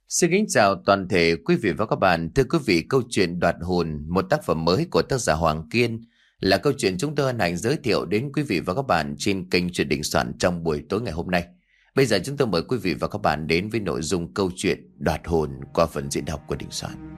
Xin kính chào toàn thể quý vị và các bạn. Thưa quý vị, câu chuyện Đoạt Hồn, một tác phẩm mới của tác giả Hoàng Kiên, là câu chuyện chúng tôi hân hạnh giới thiệu đến quý vị và các bạn trên kênh Chuyện Đình Soạn trong buổi tối ngày hôm nay. Bây giờ chúng tôi mời quý vị và các bạn đến với nội dung câu chuyện Đoạt Hồn qua phần diễn đọc của Đình Soạn.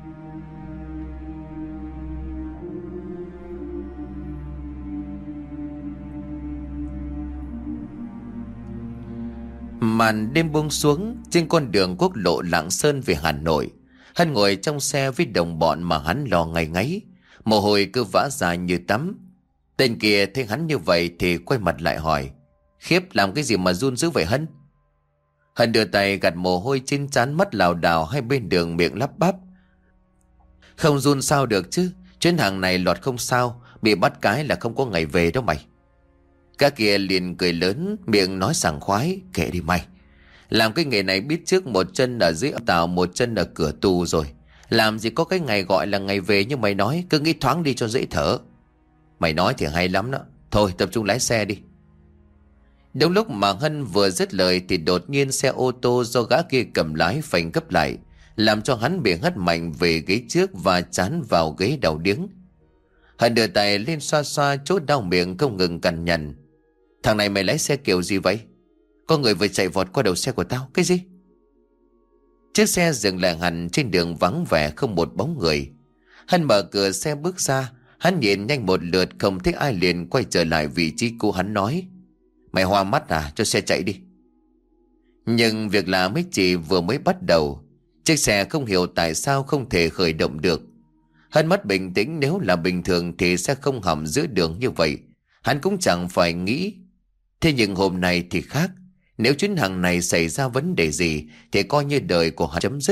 Màn đêm buông xuống trên con đường quốc lộ Lạng Sơn về Hà Nội. Hân ngồi trong xe với đồng bọn mà hắn lo ngày ngáy, mồ hôi cứ vã ra như tắm. Tên kia thấy hắn như vậy thì quay mặt lại hỏi: Khiếp, làm cái gì mà run dữ vậy Hân? Hân đưa tay gạt mồ hôi trên trán, mắt lảo đảo hai bên đường, miệng lắp bắp: Không run sao được chứ, chuyến hàng này lọt không sao, bị bắt cái là không có ngày về đâu mày. Các kia liền cười lớn, miệng nói sảng khoái: Kệ đi mày, làm cái nghề này biết trước một chân ở dưới tàu, một chân ở cửa tù rồi. Làm gì có cái ngày gọi là ngày về như mày nói, cứ nghĩ thoáng đi cho dễ thở. Mày nói thì hay lắm đó, thôi tập trung lái xe đi. Đúng lúc mà Hân vừa dứt lời thì đột nhiên xe ô tô do gã kia cầm lái phanh gấp lại, làm cho hắn bị hất mạnh về ghế trước và chán vào ghế đầu điếng. Hân đưa tay lên xoa xoa chỗ đau miệng, không ngừng cằn nhằn: Thằng này mày lái xe kiểu gì vậy? Có người vừa chạy vọt qua đầu xe của tao. Cái gì? Chiếc xe dừng lại hẳn trên đường vắng vẻ, không một bóng người. Hân mở cửa xe bước ra. Hắn nhìn nhanh một lượt không thấy ai liền quay trở lại vị trí cũ. Hắn nói: Mày hoa mắt à, cho xe chạy đi. Nhưng việc lạ mới chỉ vừa mới bắt đầu. Chiếc xe không hiểu tại sao không thể khởi động được. Hân mất bình tĩnh, nếu là bình thường thì sẽ không hỏng giữa đường như vậy. Hắn cũng chẳng phải nghĩ. Thế nhưng hôm nay thì khác. Nếu chuyến hàng này xảy ra vấn đề gì thì coi như đời của hắn chấm dứt.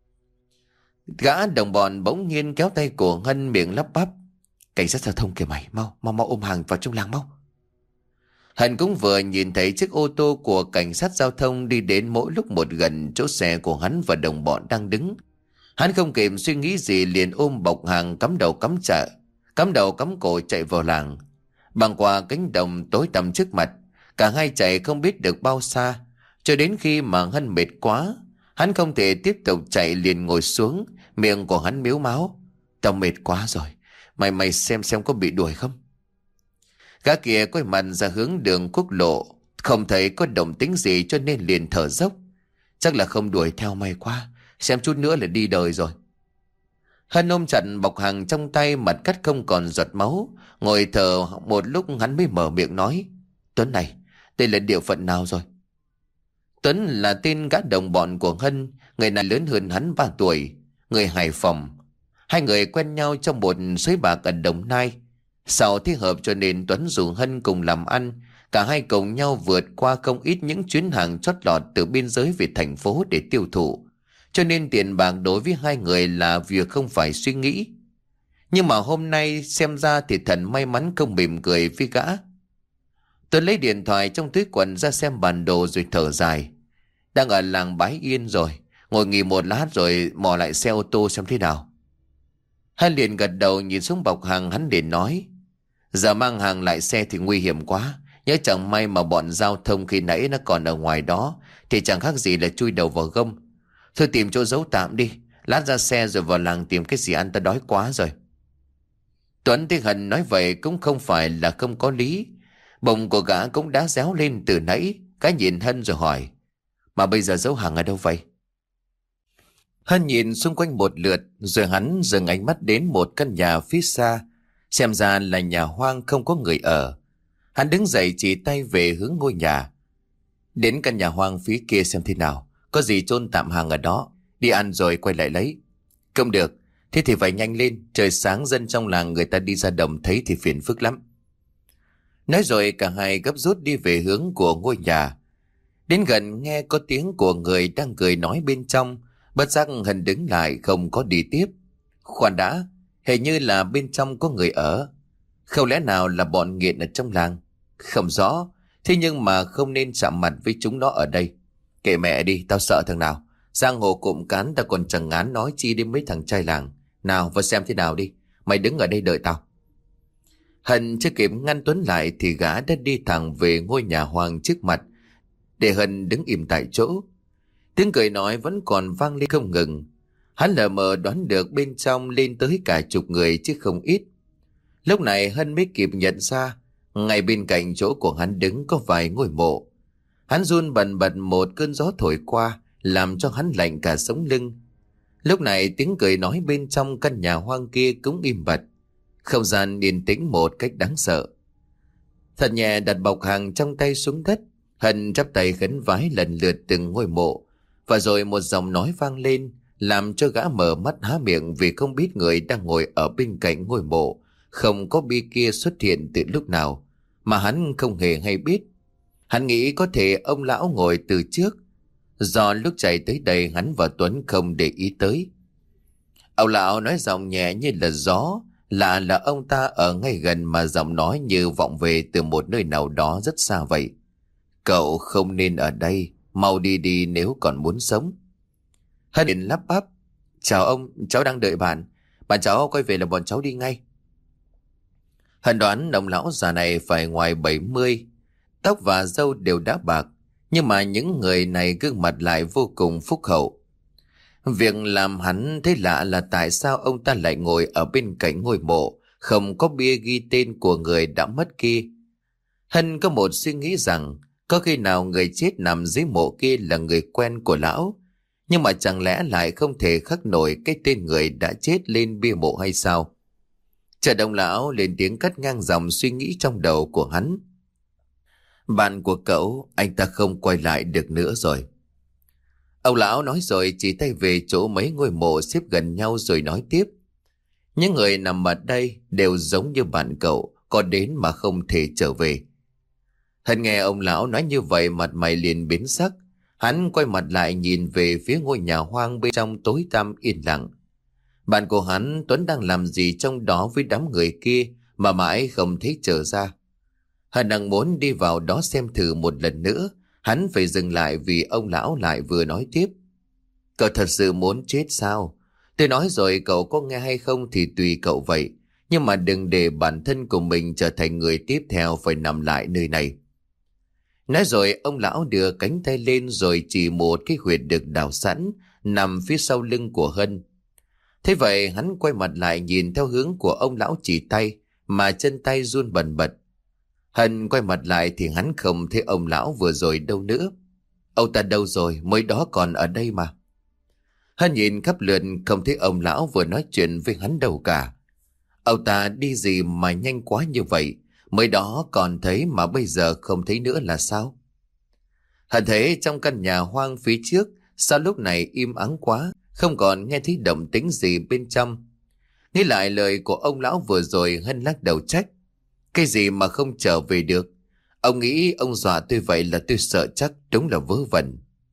Gã đồng bọn bỗng nhiên kéo tay của Hân, miệng lắp bắp: Cảnh sát giao thông kìa mày, mau ôm hàng vào trong làng mau. Hân cũng vừa nhìn thấy chiếc ô tô của cảnh sát giao thông đi đến mỗi lúc một gần chỗ xe của hắn và đồng bọn đang đứng. Hắn không kịp suy nghĩ gì liền ôm bọc hàng, cắm đầu cắm cổ chạy vào làng. Băng qua cánh đồng tối tăm trước mặt, cả hai chạy không biết được bao xa, cho đến khi mà Hân mệt quá, hắn không thể tiếp tục chạy liền ngồi xuống. Miệng của hắn mếu máo: Tao mệt quá rồi, mày xem có bị đuổi không? Gã kia quay mặt ra hướng đường quốc lộ, không thấy có động tĩnh gì cho nên liền thở dốc: Chắc là không đuổi theo mày quá, xem chút nữa là đi đời rồi. Hân ôm chặt bọc hàng trong tay, mặt cắt không còn giọt máu, ngồi thở một lúc hắn mới mở miệng nói: Tuấn này, đây là địa phận nào rồi? Tuấn là tên gã đồng bọn của Hân, người này lớn hơn hắn 3 tuổi, người Hải Phòng. Hai người quen nhau trong một sới bạc ở Đồng Nai. Sau thích hợp cho nên Tuấn rủ Hân cùng làm ăn, cả hai cùng nhau vượt qua không ít những chuyến hàng chót lọt từ biên giới về thành phố để tiêu thụ. Cho nên tiền bạc đối với hai người là việc không phải suy nghĩ. Nhưng mà hôm nay xem ra thì thần may mắn không mỉm cười với gã. Tuấn lấy điện thoại trong túi quần ra xem bản đồ rồi thở dài: Đang ở làng Bái Yên rồi, ngồi nghỉ một lát rồi mò lại xe ô tô xem thế nào. Hắn liền gật đầu nhìn xuống bọc hàng, hắn liền nói: Giờ mang hàng lại xe thì nguy hiểm quá. Nhớ chẳng may mà bọn giao thông khi nãy nó còn ở ngoài đó thì chẳng khác gì là chui đầu vào gông. Thôi tìm chỗ giấu tạm đi, lát ra xe rồi vào làng tìm cái gì ăn, ta đói quá rồi. Tuấn thấy Hân nói vậy cũng không phải là không có lý. Bụng của gã cũng đã réo lên từ nãy. Gã nhìn Hân rồi hỏi: Mà bây giờ giấu hàng ở đâu vậy? Hân nhìn xung quanh một lượt rồi hắn dừng ánh mắt đến một căn nhà phía xa. Xem ra là nhà hoang không có người ở. Hắn đứng dậy chỉ tay về hướng ngôi nhà: Đến căn nhà hoang phía kia xem thế nào, có gì chôn tạm hàng ở đó, đi ăn rồi quay lại lấy. Không được, thế thì phải nhanh lên, trời sáng dân trong làng người ta đi ra đồng thấy thì phiền phức lắm. Nói rồi cả hai gấp rút đi về hướng của ngôi nhà. Đến gần nghe có tiếng của người đang cười nói bên trong, bất giác Hân đứng lại không có đi tiếp. Khoan đã, hình như là bên trong có người ở. Không lẽ nào là bọn nghiện ở trong làng? Không rõ, thế nhưng mà không nên chạm mặt với chúng nó ở đây. Kệ mẹ đi, tao sợ thằng nào. Giang hồ cụm cán ta còn chẳng ngán nói chi đến mấy thằng trai làng. Nào vào xem thế nào đi, mày đứng ở đây đợi tao. Hân chưa kịp ngăn Tuấn lại thì gã đã đi thẳng về ngôi nhà hoang trước mặt, để Hân đứng im tại chỗ. Tiếng cười nói vẫn còn vang lên không ngừng. Hắn lờ mờ đoán được bên trong lên tới cả chục người chứ không ít. Lúc này Hân mới kịp nhận ra, ngay bên cạnh chỗ của hắn đứng có vài ngôi mộ. Hắn run bần bật, một cơn gió thổi qua làm cho hắn lạnh cả sống lưng. Lúc này tiếng cười nói bên trong căn nhà hoang kia cũng im bặt. Không gian yên tĩnh một cách đáng sợ. Thật nhẹ đặt bọc hàng trong tay xuống đất, Hân chắp tay khấn vái lần lượt từng ngôi mộ. Và rồi một giọng nói vang lên làm cho gã mở mắt há miệng, vì không biết người đang ngồi ở bên cạnh ngôi mộ không có bia kia xuất hiện từ lúc nào mà hắn không hề hay biết. Hắn nghĩ có thể ông lão ngồi từ trước, do lúc chạy tới đây hắn và Tuấn không để ý tới. Ông lão nói giọng nhẹ như là gió, lạ là ông ta ở ngay gần mà giọng nói như vọng về từ một nơi nào đó rất xa vậy. Cậu không nên ở đây, mau đi đi nếu còn muốn sống. Hân liền lắp bắp: Chào ông, cháu đang đợi bạn. Bạn cháu quay về là bọn cháu đi ngay. Hân đoán ông lão già này phải ngoài 70, tóc và râu đều đã bạc, nhưng mà những người này gương mặt lại vô cùng phúc hậu. Việc làm hắn thấy lạ là tại sao ông ta lại ngồi ở bên cạnh ngôi mộ không có bia ghi tên của người đã mất kia. Hân có một suy nghĩ rằng có khi nào người chết nằm dưới mộ kia là người quen của lão, nhưng mà chẳng lẽ lại không thể khắc nổi cái tên người đã chết lên bia mộ hay sao? Chợt ông lão lên tiếng cắt ngang dòng suy nghĩ trong đầu của hắn: Bạn của cậu, anh ta không quay lại được nữa rồi. Ông lão nói rồi chỉ tay về chỗ mấy ngôi mộ xếp gần nhau rồi nói tiếp: Những người nằm ở đây đều giống như bạn cậu, có đến mà không thể trở về. Hân nghe ông lão nói như vậy mặt mày liền biến sắc. Hắn quay mặt lại nhìn về phía ngôi nhà hoang bên trong tối tăm yên lặng. Bạn của hắn Tuấn đang làm gì trong đó với đám người kia mà mãi không thấy trở ra. Hắn đang muốn đi vào đó xem thử một lần nữa. Hắn phải dừng lại vì ông lão lại vừa nói tiếp: Cậu thật sự muốn chết sao? Tôi nói rồi, cậu có nghe hay không thì tùy cậu vậy. Nhưng mà đừng để bản thân của mình trở thành người tiếp theo phải nằm lại nơi này. Nói rồi ông lão đưa cánh tay lên rồi chỉ một cái huyệt được đào sẵn nằm phía sau lưng của Hân. Thế vậy hắn quay mặt lại nhìn theo hướng của ông lão chỉ tay mà chân tay run bần bật. Hân quay mặt lại thì hắn không thấy ông lão vừa rồi đâu nữa. Ông ta đâu rồi, mới đó còn ở đây mà. Hân nhìn khắp lượt không thấy ông lão vừa nói chuyện với hắn đâu cả. Ông ta đi gì mà nhanh quá như vậy? Mới đó còn thấy mà bây giờ không thấy nữa là sao? Hân thấy trong căn nhà hoang phía trước sao lúc này im ắng quá, không còn nghe thấy động tĩnh gì bên trong. Nghĩ lại lời của ông lão vừa rồi, Hân lắc đầu trách: Cái gì mà không trở về được? Ông nghĩ ông dọa tôi vậy là tôi sợ chắc, đúng là vớ vẩn.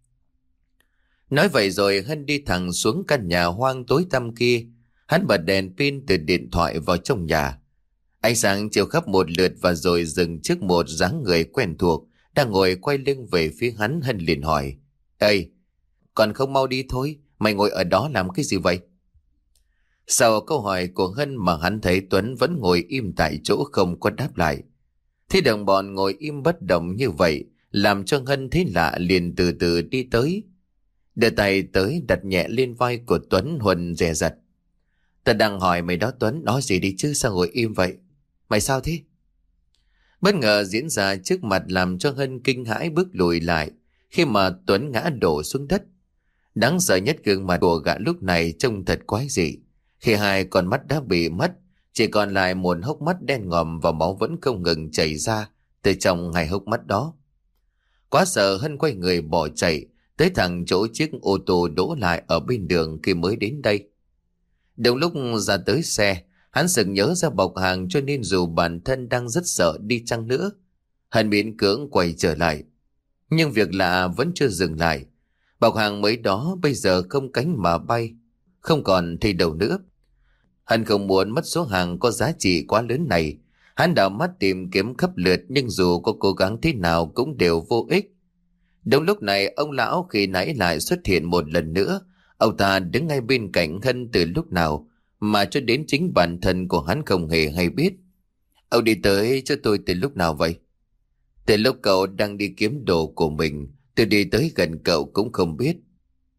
Nói vậy rồi Hân đi thẳng xuống căn nhà hoang tối tăm kia. Hắn bật đèn pin từ điện thoại vào trong nhà. Ánh sáng chiếu khắp một lượt và rồi dừng trước một dáng người quen thuộc đang ngồi quay lưng về phía hắn. Hân liền hỏi: Ê, còn không mau đi thôi, mày ngồi ở đó làm cái gì vậy? Sau câu hỏi của Hân mà hắn thấy Tuấn vẫn ngồi im tại chỗ không có đáp lại. Thế đồng bọn ngồi im bất động như vậy làm cho Hân thấy lạ, liền từ từ đi tới, đưa tay tới đặt nhẹ lên vai của Tuấn. Huân dè dặt: Ta đang hỏi mày đó Tuấn, nói gì đi chứ, sao ngồi im vậy? Mày sao thế? Bất ngờ diễn ra trước mặt làm cho Hân kinh hãi bước lùi lại khi mà Tuấn ngã đổ xuống đất. Đáng sợ nhất, gương mặt của gã lúc này trông thật quái dị, khi hai con mắt đã bị mất, chỉ còn lại một hốc mắt đen ngòm và máu vẫn không ngừng chảy ra từ trong hai hốc mắt đó. Quá sợ, Hân quay người bỏ chạy tới thẳng chỗ chiếc ô tô đỗ lại ở bên đường khi mới đến đây. Đúng lúc ra tới xe, hắn sực nhớ ra bọc hàng, cho nên dù bản thân đang rất sợ đi chăng nữa, Hân miễn cưỡng quay trở lại. Nhưng việc lạ vẫn chưa dừng lại. Bọc hàng mới đó bây giờ không cánh mà bay, không còn thấy đâu nữa. Hắn không muốn mất số hàng có giá trị quá lớn này. Hắn đảo mắt tìm kiếm khắp lượt, nhưng dù có cố gắng thế nào cũng đều vô ích. Đúng lúc này ông lão khi nãy lại xuất hiện một lần nữa. Ông ta đứng ngay bên cạnh Hân từ lúc nào mà cho đến chính bản thân của hắn không hề hay biết. Ông đi tới cho tôi từ lúc nào vậy? Từ lúc cậu đang đi kiếm đồ của mình, tôi đi tới gần cậu cũng không biết.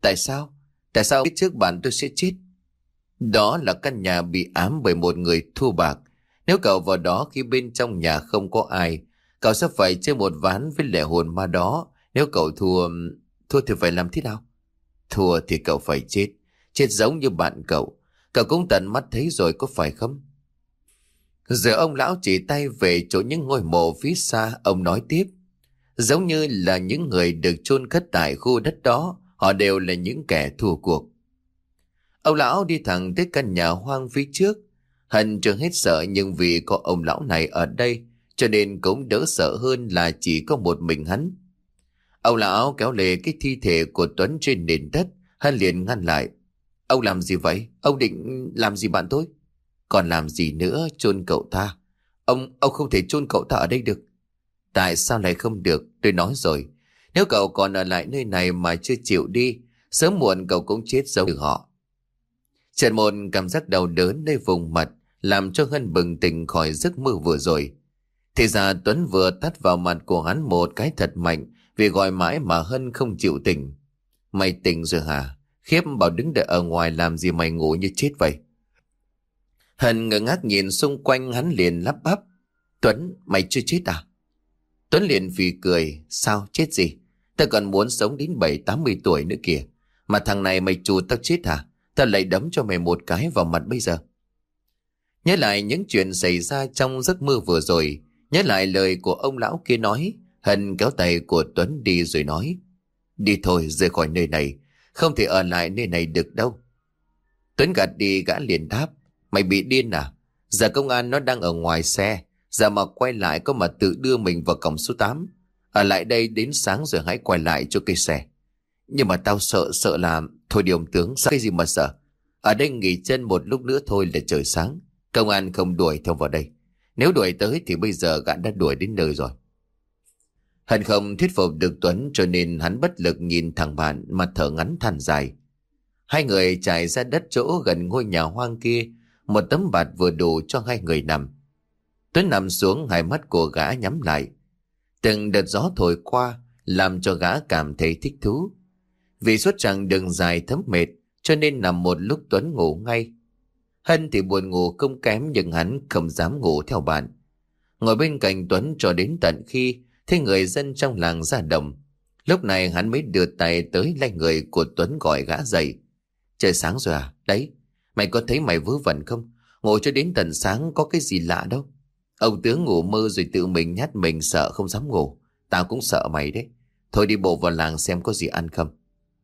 Tại sao? Tại sao biết trước bạn tôi sẽ chết? Đó là căn nhà bị ám bởi một người thua bạc. Nếu cậu vào đó khi bên trong nhà không có ai, cậu sẽ phải chơi một ván với lẻ hồn ma đó. Nếu cậu thua, thua thì phải làm thế nào? Thua thì cậu phải chết. Chết giống như bạn cậu. Cậu cũng tận mắt thấy rồi có phải không? Giờ ông lão chỉ tay về chỗ những ngôi mộ phía xa, ông nói tiếp. Giống như là những người được chôn cất tại khu đất đó, họ đều là những kẻ thua cuộc. Ông lão đi thẳng tới căn nhà hoang phía trước. Hân chưa hết sợ, nhưng vì có ông lão này ở đây cho nên cũng đỡ sợ hơn là chỉ có một mình hắn. Ông lão kéo lê cái thi thể của Tuấn trên nền đất. Hân liền ngăn lại. Ông làm gì vậy? Ông định làm gì bạn tôi? Còn làm gì nữa, chôn cậu ta. Ông không thể chôn cậu ta ở đây được. Tại sao lại không được? Tôi nói rồi, nếu cậu còn ở lại nơi này mà chưa chịu đi, sớm muộn cậu cũng chết giống như họ. Chợt một cảm giác đau đớn nơi vùng mặt làm cho Hân bừng tỉnh khỏi giấc mơ vừa rồi. Thì ra Tuấn vừa tát vào mặt của hắn một cái thật mạnh, vì gọi mãi mà Hân không chịu tỉnh. Mày tỉnh rồi hả? Khiếp, bảo đứng đợi ở ngoài làm gì mày ngủ như chết vậy? Hân ngơ ngác nhìn xung quanh, hắn liền lắp bắp. Tuấn, mày chưa chết à? Tuấn liền phì cười. Sao chết gì? Tao còn muốn sống đến 70-80 tuổi nữa kìa. Mà thằng này mày chù tao chết hả? Tao lại đấm cho mày một cái vào mặt bây giờ. Nhớ lại những chuyện xảy ra trong giấc mơ vừa rồi, nhớ lại lời của ông lão kia nói, Hân kéo tay của Tuấn đi rồi nói. Đi thôi, rời khỏi nơi này. Không thể ở lại nơi này được đâu. Tuấn gạt đi, gã liền đáp. Mày bị điên à? Giờ công an nó đang ở ngoài xe. Giờ mà quay lại có mà tự đưa mình vào cổng số 8. Ở lại đây đến sáng rồi hãy quay lại cho cây xe. Nhưng mà tao sợ làm. Thôi đi ông tướng, sợ cái gì mà sợ? Ở đây nghỉ chân một lúc nữa thôi là trời sáng. Công an không đuổi theo vào đây. Nếu đuổi tới thì bây giờ gã đã đuổi đến nơi rồi. Hân không thuyết phục được Tuấn, cho nên hắn bất lực nhìn thằng bạn mà thở ngắn than dài. Hai người chạy ra đất chỗ gần ngôi nhà hoang kia. Một tấm bạt vừa đủ cho hai người nằm. Tuấn nằm xuống, hai mắt của gã nhắm lại. Từng đợt gió thổi qua làm cho gã cảm thấy thích thú. Vì suốt chặng đường dài thấm mệt, cho nên nằm một lúc Tuấn ngủ ngay. Hân thì buồn ngủ không kém, nhưng hắn không dám ngủ theo bạn. Ngồi bên cạnh Tuấn cho đến tận khi thấy người dân trong làng ra đồng. Lúc này hắn mới đưa tay tới lay người của Tuấn gọi gã dậy. Trời sáng rồi à? Đấy, mày có thấy mày vớ vẩn không? Ngồi cho đến tận sáng có cái gì lạ đâu. Ông tướng ngủ mơ rồi tự mình nhát mình sợ không dám ngủ. Tao cũng sợ mày đấy. Thôi đi bộ vào làng xem có gì ăn không.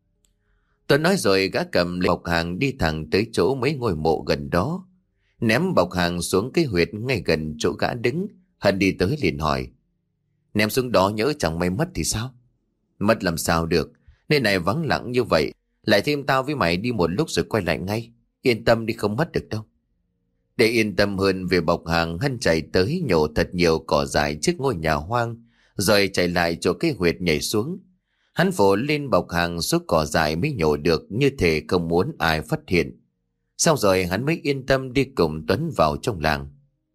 Tuấn nói rồi gã cầm lấy bọc hàng đi thẳng tới chỗ mấy ngôi mộ gần đó. Ném bọc hàng xuống cái huyệt ngay gần chỗ gã đứng. Hân đi tới liền hỏi. Ném xuống đó nhỡ chẳng may mất thì sao? Mất làm sao được? Nơi này vắng lặng như vậy. Lại thêm tao với mày đi một lúc rồi quay lại ngay. Yên tâm đi, không mất được đâu. Để yên tâm hơn về bọc hàng, Hân chạy tới nhổ thật nhiều cỏ dại trước ngôi nhà hoang, rồi chạy lại chỗ cái huyệt nhảy xuống. Hắn vỗ lên bọc hàng số cỏ dại mới nhổ được, như thể không muốn ai phát hiện. Xong rồi hắn mới yên tâm đi cùng Tuấn vào trong làng.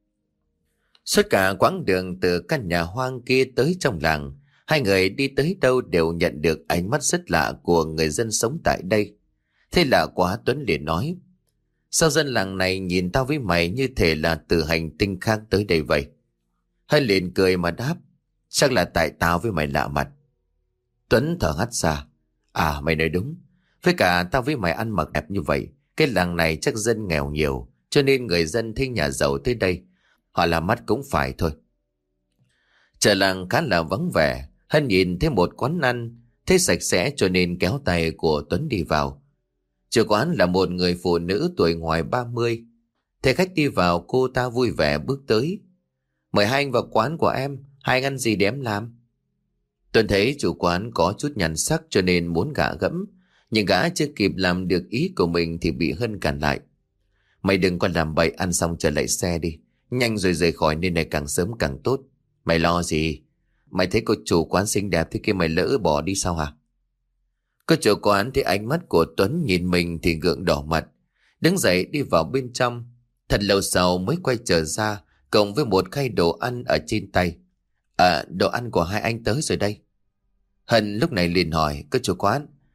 Suốt cả quãng đường từ căn nhà hoang kia tới trong làng, hai người đi tới đâu đều nhận được ánh mắt rất lạ của người dân sống tại đây. Thế lạ quá, Tuấn liền nói. Sao dân làng này nhìn tao với mày như thể là từ hành tinh khác tới đây vậy? Hân liền cười mà đáp. Chắc là tại tao với mày lạ mặt. Tuấn thở hắt ra. À, mày nói đúng. Với cả tao với mày ăn mặc đẹp như vậy, cái làng này chắc dân nghèo nhiều, cho nên người dân thấy nhà giàu tới đây, họ làm mắt cũng phải thôi. Chợ làng khá là vắng vẻ. Hân nhìn thấy một quán ăn, thấy sạch sẽ cho nên kéo tay của Tuấn đi vào. Chủ quán là một người phụ nữ tuổi ngoài 30. Thấy khách đi vào, cô ta vui vẻ bước tới. Mời hai anh vào quán của em, hai anh ăn gì để em làm? Tuấn thấy chủ quán có chút nhàn sắc cho nên muốn gạ gẫm, nhưng gã chưa kịp làm được ý của mình thì bị Hân cản lại. Mày đừng còn làm bậy, ăn xong trở lại xe đi. Nhanh rồi rời khỏi nơi này càng sớm càng tốt. Mày lo gì? Mày thấy cô chủ quán xinh đẹp thế kia mày lỡ bỏ đi sao hả? Cô chủ quán thấy ánh mắt của Tuấn nhìn mình thì gượng đỏ mặt. Đứng dậy đi vào bên trong. Thật lâu sau mới quay trở ra, cộng với một khay đồ ăn ở trên tay. Đồ ăn của hai anh tới rồi đây. Hân lúc này liền hỏi cô chủ quán.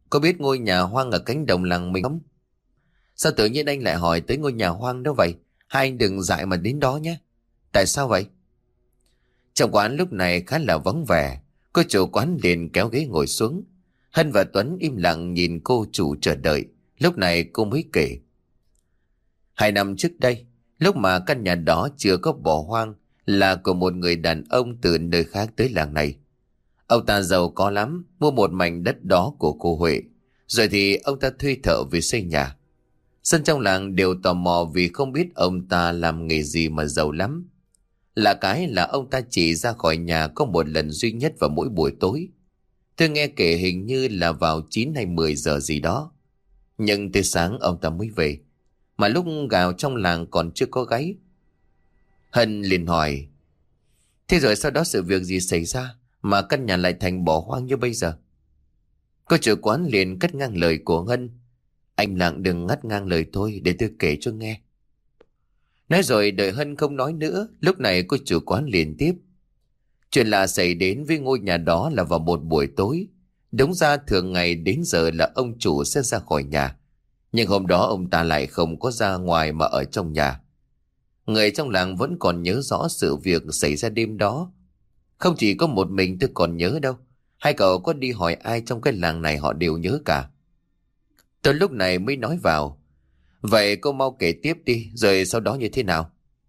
có biết ngôi nhà hoang ở cánh đồng làng mình không? Sao tự nhiên anh lại hỏi tới ngôi nhà hoang đó vậy? Hai anh đừng dại mà đến đó nhé. Tại sao vậy? Trong quán lúc này khá là vắng vẻ. Cô chủ quán liền kéo ghế ngồi xuống. Hân và Tuấn im lặng nhìn cô chủ chờ đợi. Lúc này cô mới kể. 2 năm trước đây, lúc mà căn nhà đó chưa có bỏ hoang, là của một người đàn ông từ nơi khác tới làng này. Ông ta giàu có lắm, mua một mảnh đất đó của cô Huệ. Rồi thì ông ta thuê thợ về xây nhà. Dân trong làng đều tò mò vì không biết ông ta làm nghề gì mà giàu lắm. Là cái là ông ta chỉ ra khỏi nhà có một lần duy nhất vào mỗi buổi tối. Tôi nghe kể hình như là vào 9 hay 10 giờ gì đó. Nhưng tới sáng ông ta mới về. Mà lúc gào trong làng còn chưa có gáy. Hân liền hỏi. Thế rồi sau đó sự việc gì xảy ra mà căn nhà lại thành bỏ hoang như bây giờ? Cô chủ quán liền cắt ngang lời của Hân. Anh lặng đừng ngắt ngang lời tôi, để tôi kể cho nghe. Nói rồi đợi Hân không nói nữa. Lúc này cô chủ quán liền tiếp. Chuyện lạ xảy đến với ngôi nhà đó là vào một buổi tối. Đúng ra thường ngày đến giờ là ông chủ sẽ ra khỏi nhà. Nhưng hôm đó ông ta lại không có ra ngoài mà ở trong nhà. Người trong làng vẫn còn nhớ rõ sự việc xảy ra đêm đó. Không chỉ có một mình tôi còn nhớ đâu. Hai cậu có đi hỏi ai trong cái làng này họ đều nhớ cả. Tôi lúc này mới nói vào. Vậy cô mau kể tiếp đi, rồi sau đó như thế nào?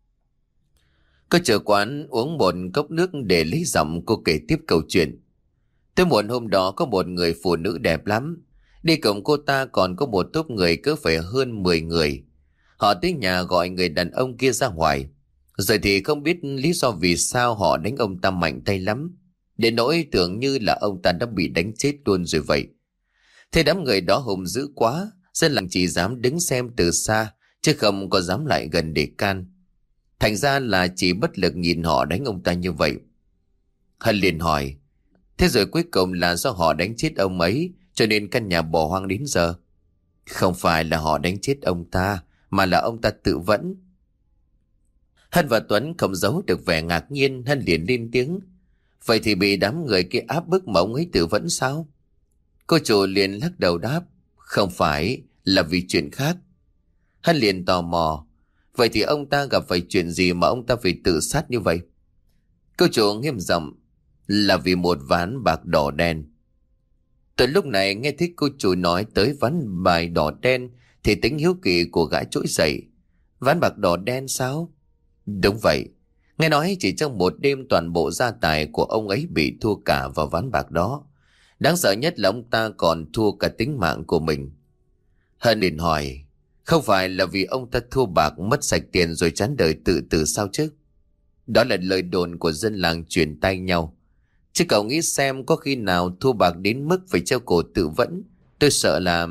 Cô chủ quán uống một cốc nước để lấy giọng, cô kể tiếp câu chuyện. Tới muộn hôm đó có một người phụ nữ đẹp lắm. Đi cùng cô ta còn có một tốp người cứ phải hơn 10 người. Họ tới nhà gọi người đàn ông kia ra ngoài. Rồi thì không biết lý do vì sao họ đánh ông ta mạnh tay lắm. Đến nỗi tưởng như là ông ta đã bị đánh chết luôn rồi vậy. Thế đám người đó hùng dữ quá. Dân làng chỉ dám đứng xem từ xa, chứ không có dám lại gần để can. Thành ra là chỉ bất lực nhìn họ đánh ông ta như vậy. Hân liền hỏi. Thế rồi cuối cùng là do họ đánh chết ông ấy, cho nên căn nhà bỏ hoang đến giờ? Không phải là họ đánh chết ông ta, mà là ông ta tự vẫn. Hân và Tuấn không giấu được vẻ ngạc nhiên. Hân liền lên tiếng. Vậy thì bị đám người kia áp bức mà ông ấy tự vẫn sao? Cô chủ liền lắc đầu đáp. Không phải, là vì chuyện khác. Hân liền tò mò. Vậy thì ông ta gặp phải chuyện gì mà ông ta phải tự sát như vậy? Cô chủ nghiêm giọng. Là vì một ván bạc đỏ đen. Từ lúc này nghe thấy cô chủ nói tới ván bài đỏ đen thì tính hiếu kỳ của gã trỗi dậy. Ván bạc đỏ đen sao? Đúng vậy. Nghe nói chỉ trong một đêm toàn bộ gia tài của ông ấy bị thua cả vào ván bạc đó. Đáng sợ nhất là ông ta còn thua cả tính mạng của mình. Hân liền hỏi. Không phải là vì ông ta thua bạc mất sạch tiền rồi chán đời tự tử sao chứ? Đó là lời đồn của dân làng truyền tai nhau. Chứ cậu nghĩ xem có khi nào thua bạc đến mức phải treo cổ tự vẫn? Tôi sợ là...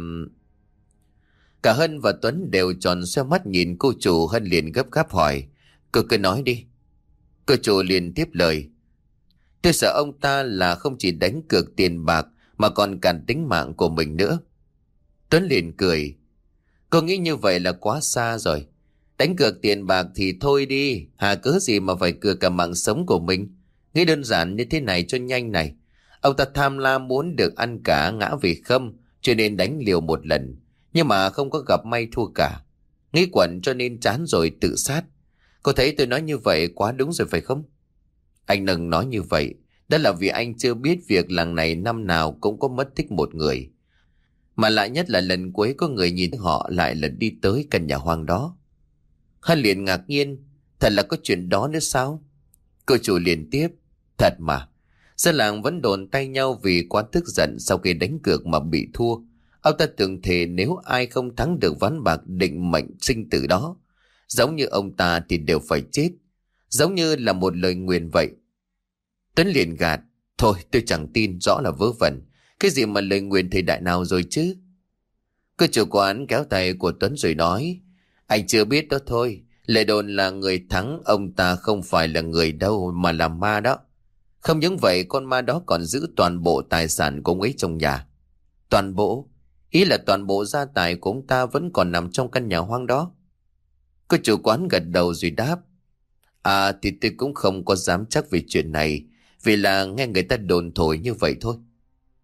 Cả Hân và Tuấn đều tròn xoe mắt nhìn cô chủ. Hân liền gấp gáp hỏi. Cô cứ nói đi. Cô chủ liền tiếp lời. Tôi sợ ông ta là không chỉ đánh cược tiền bạc mà còn cản tính mạng của mình nữa. Tuấn liền cười. Cô nghĩ như vậy là quá xa rồi. Đánh cược tiền bạc thì thôi đi. Hà cớ gì mà phải cược cả mạng sống của mình. Nghĩ đơn giản như thế này cho nhanh này. Ông ta tham lam muốn được ăn cả ngã về không, cho nên đánh liều một lần. Nhưng mà không có gặp may thua cả. Nghĩ quẩn cho nên chán rồi tự sát. Cô thấy tôi nói như vậy quá đúng rồi phải không? Anh đừng nói như vậy. Đó là vì anh chưa biết việc làng này năm nào cũng có mất tích một người. Mà lạ nhất là lần cuối có người nhìn họ lại là đi tới căn nhà hoang đó. Hân liền ngạc nhiên. Thật là có chuyện đó nữa sao? Cô chủ liền tiếp. Thật mà. Dân làng vẫn đồn tay nhau vì quá tức giận sau khi đánh cược mà bị thua. Ông ta tưởng thề nếu ai không thắng được ván bạc định mệnh sinh tử đó, giống như ông ta thì đều phải chết. Giống như là một lời nguyền vậy. Tuấn liền gạt. Thôi tôi chẳng tin, rõ là vớ vẩn. Cái gì mà lời nguyền thời đại nào rồi chứ? Cô chủ quán kéo tay của Tuấn rồi nói. Anh chưa biết đó thôi. Lời đồn là người thắng ông ta không phải là người đâu mà là ma đó. Không những vậy con ma đó còn giữ toàn bộ tài sản của ông ấy trong nhà. Toàn bộ? Ý là toàn bộ gia tài của ông ta vẫn còn nằm trong căn nhà hoang đó. Cô chủ quán gật đầu rồi đáp. À thì tôi cũng không có dám chắc về chuyện này. Vì là nghe người ta đồn thổi như vậy thôi.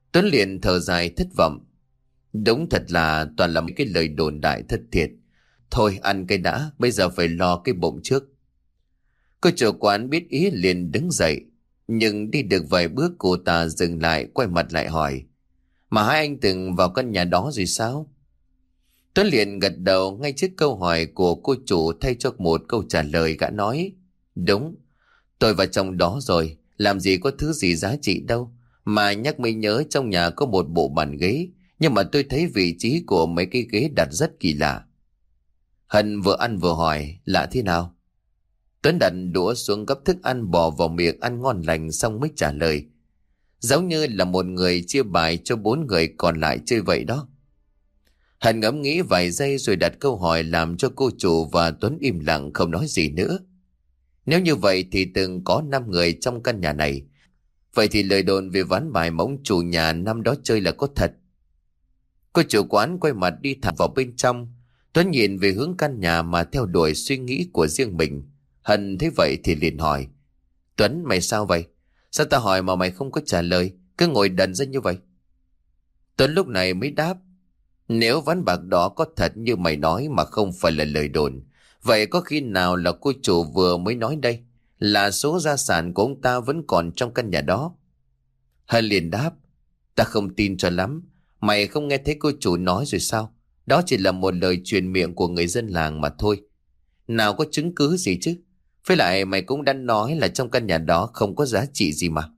Tuấn liền thở dài thất vọng. Đúng thật là toàn là mấy cái lời đồn đại thất thiệt. Thôi ăn cái đã, bây giờ phải lo cái bụng trước. Cô chủ quán biết ý liền đứng dậy. Nhưng đi được vài bước cô ta dừng lại, quay mặt lại hỏi. Mà hai anh từng vào căn nhà đó rồi sao? Tuấn liền gật đầu ngay trước câu hỏi của cô chủ, thay cho một câu trả lời. Gã nói. Đúng, tôi vào trong đó rồi. Làm gì có thứ gì giá trị đâu. Mà nhắc mới nhớ trong nhà có một bộ bàn ghế. Nhưng mà tôi thấy vị trí của mấy cái ghế đặt rất kỳ lạ. Hân vừa ăn vừa hỏi. Lạ thế nào? Tuấn đặt đũa xuống gấp thức ăn bỏ vào miệng ăn ngon lành xong mới trả lời. Giống như là một người chia bài cho 4 người còn lại chơi vậy đó. Hân ngẫm nghĩ vài giây rồi đặt câu hỏi làm cho cô chủ và Tuấn im lặng không nói gì nữa. Nếu như vậy thì từng có 5 người trong căn nhà này. Vậy thì lời đồn về ván bài mà ông chủ nhà năm đó chơi là có thật. Cô chủ quán quay mặt đi thẳng vào bên trong. Tuấn nhìn về hướng căn nhà mà theo đuổi suy nghĩ của riêng mình. Hân thấy vậy thì liền hỏi. Tuấn, mày sao vậy? Sao ta hỏi mà mày không có trả lời, cứ ngồi đần ra như vậy? Tuấn lúc này mới đáp. Nếu ván bạc đó có thật như mày nói mà không phải là lời đồn, vậy có khi nào là cô chủ vừa mới nói đây là số gia sản của ông ta vẫn còn trong căn nhà đó? Hân liền đáp. Ta không tin cho lắm. Mày không nghe thấy cô chủ nói rồi sao? Đó chỉ là một lời truyền miệng của người dân làng mà thôi. Nào có chứng cứ gì chứ? Với lại mày cũng đã nói là trong căn nhà đó không có giá trị gì mà.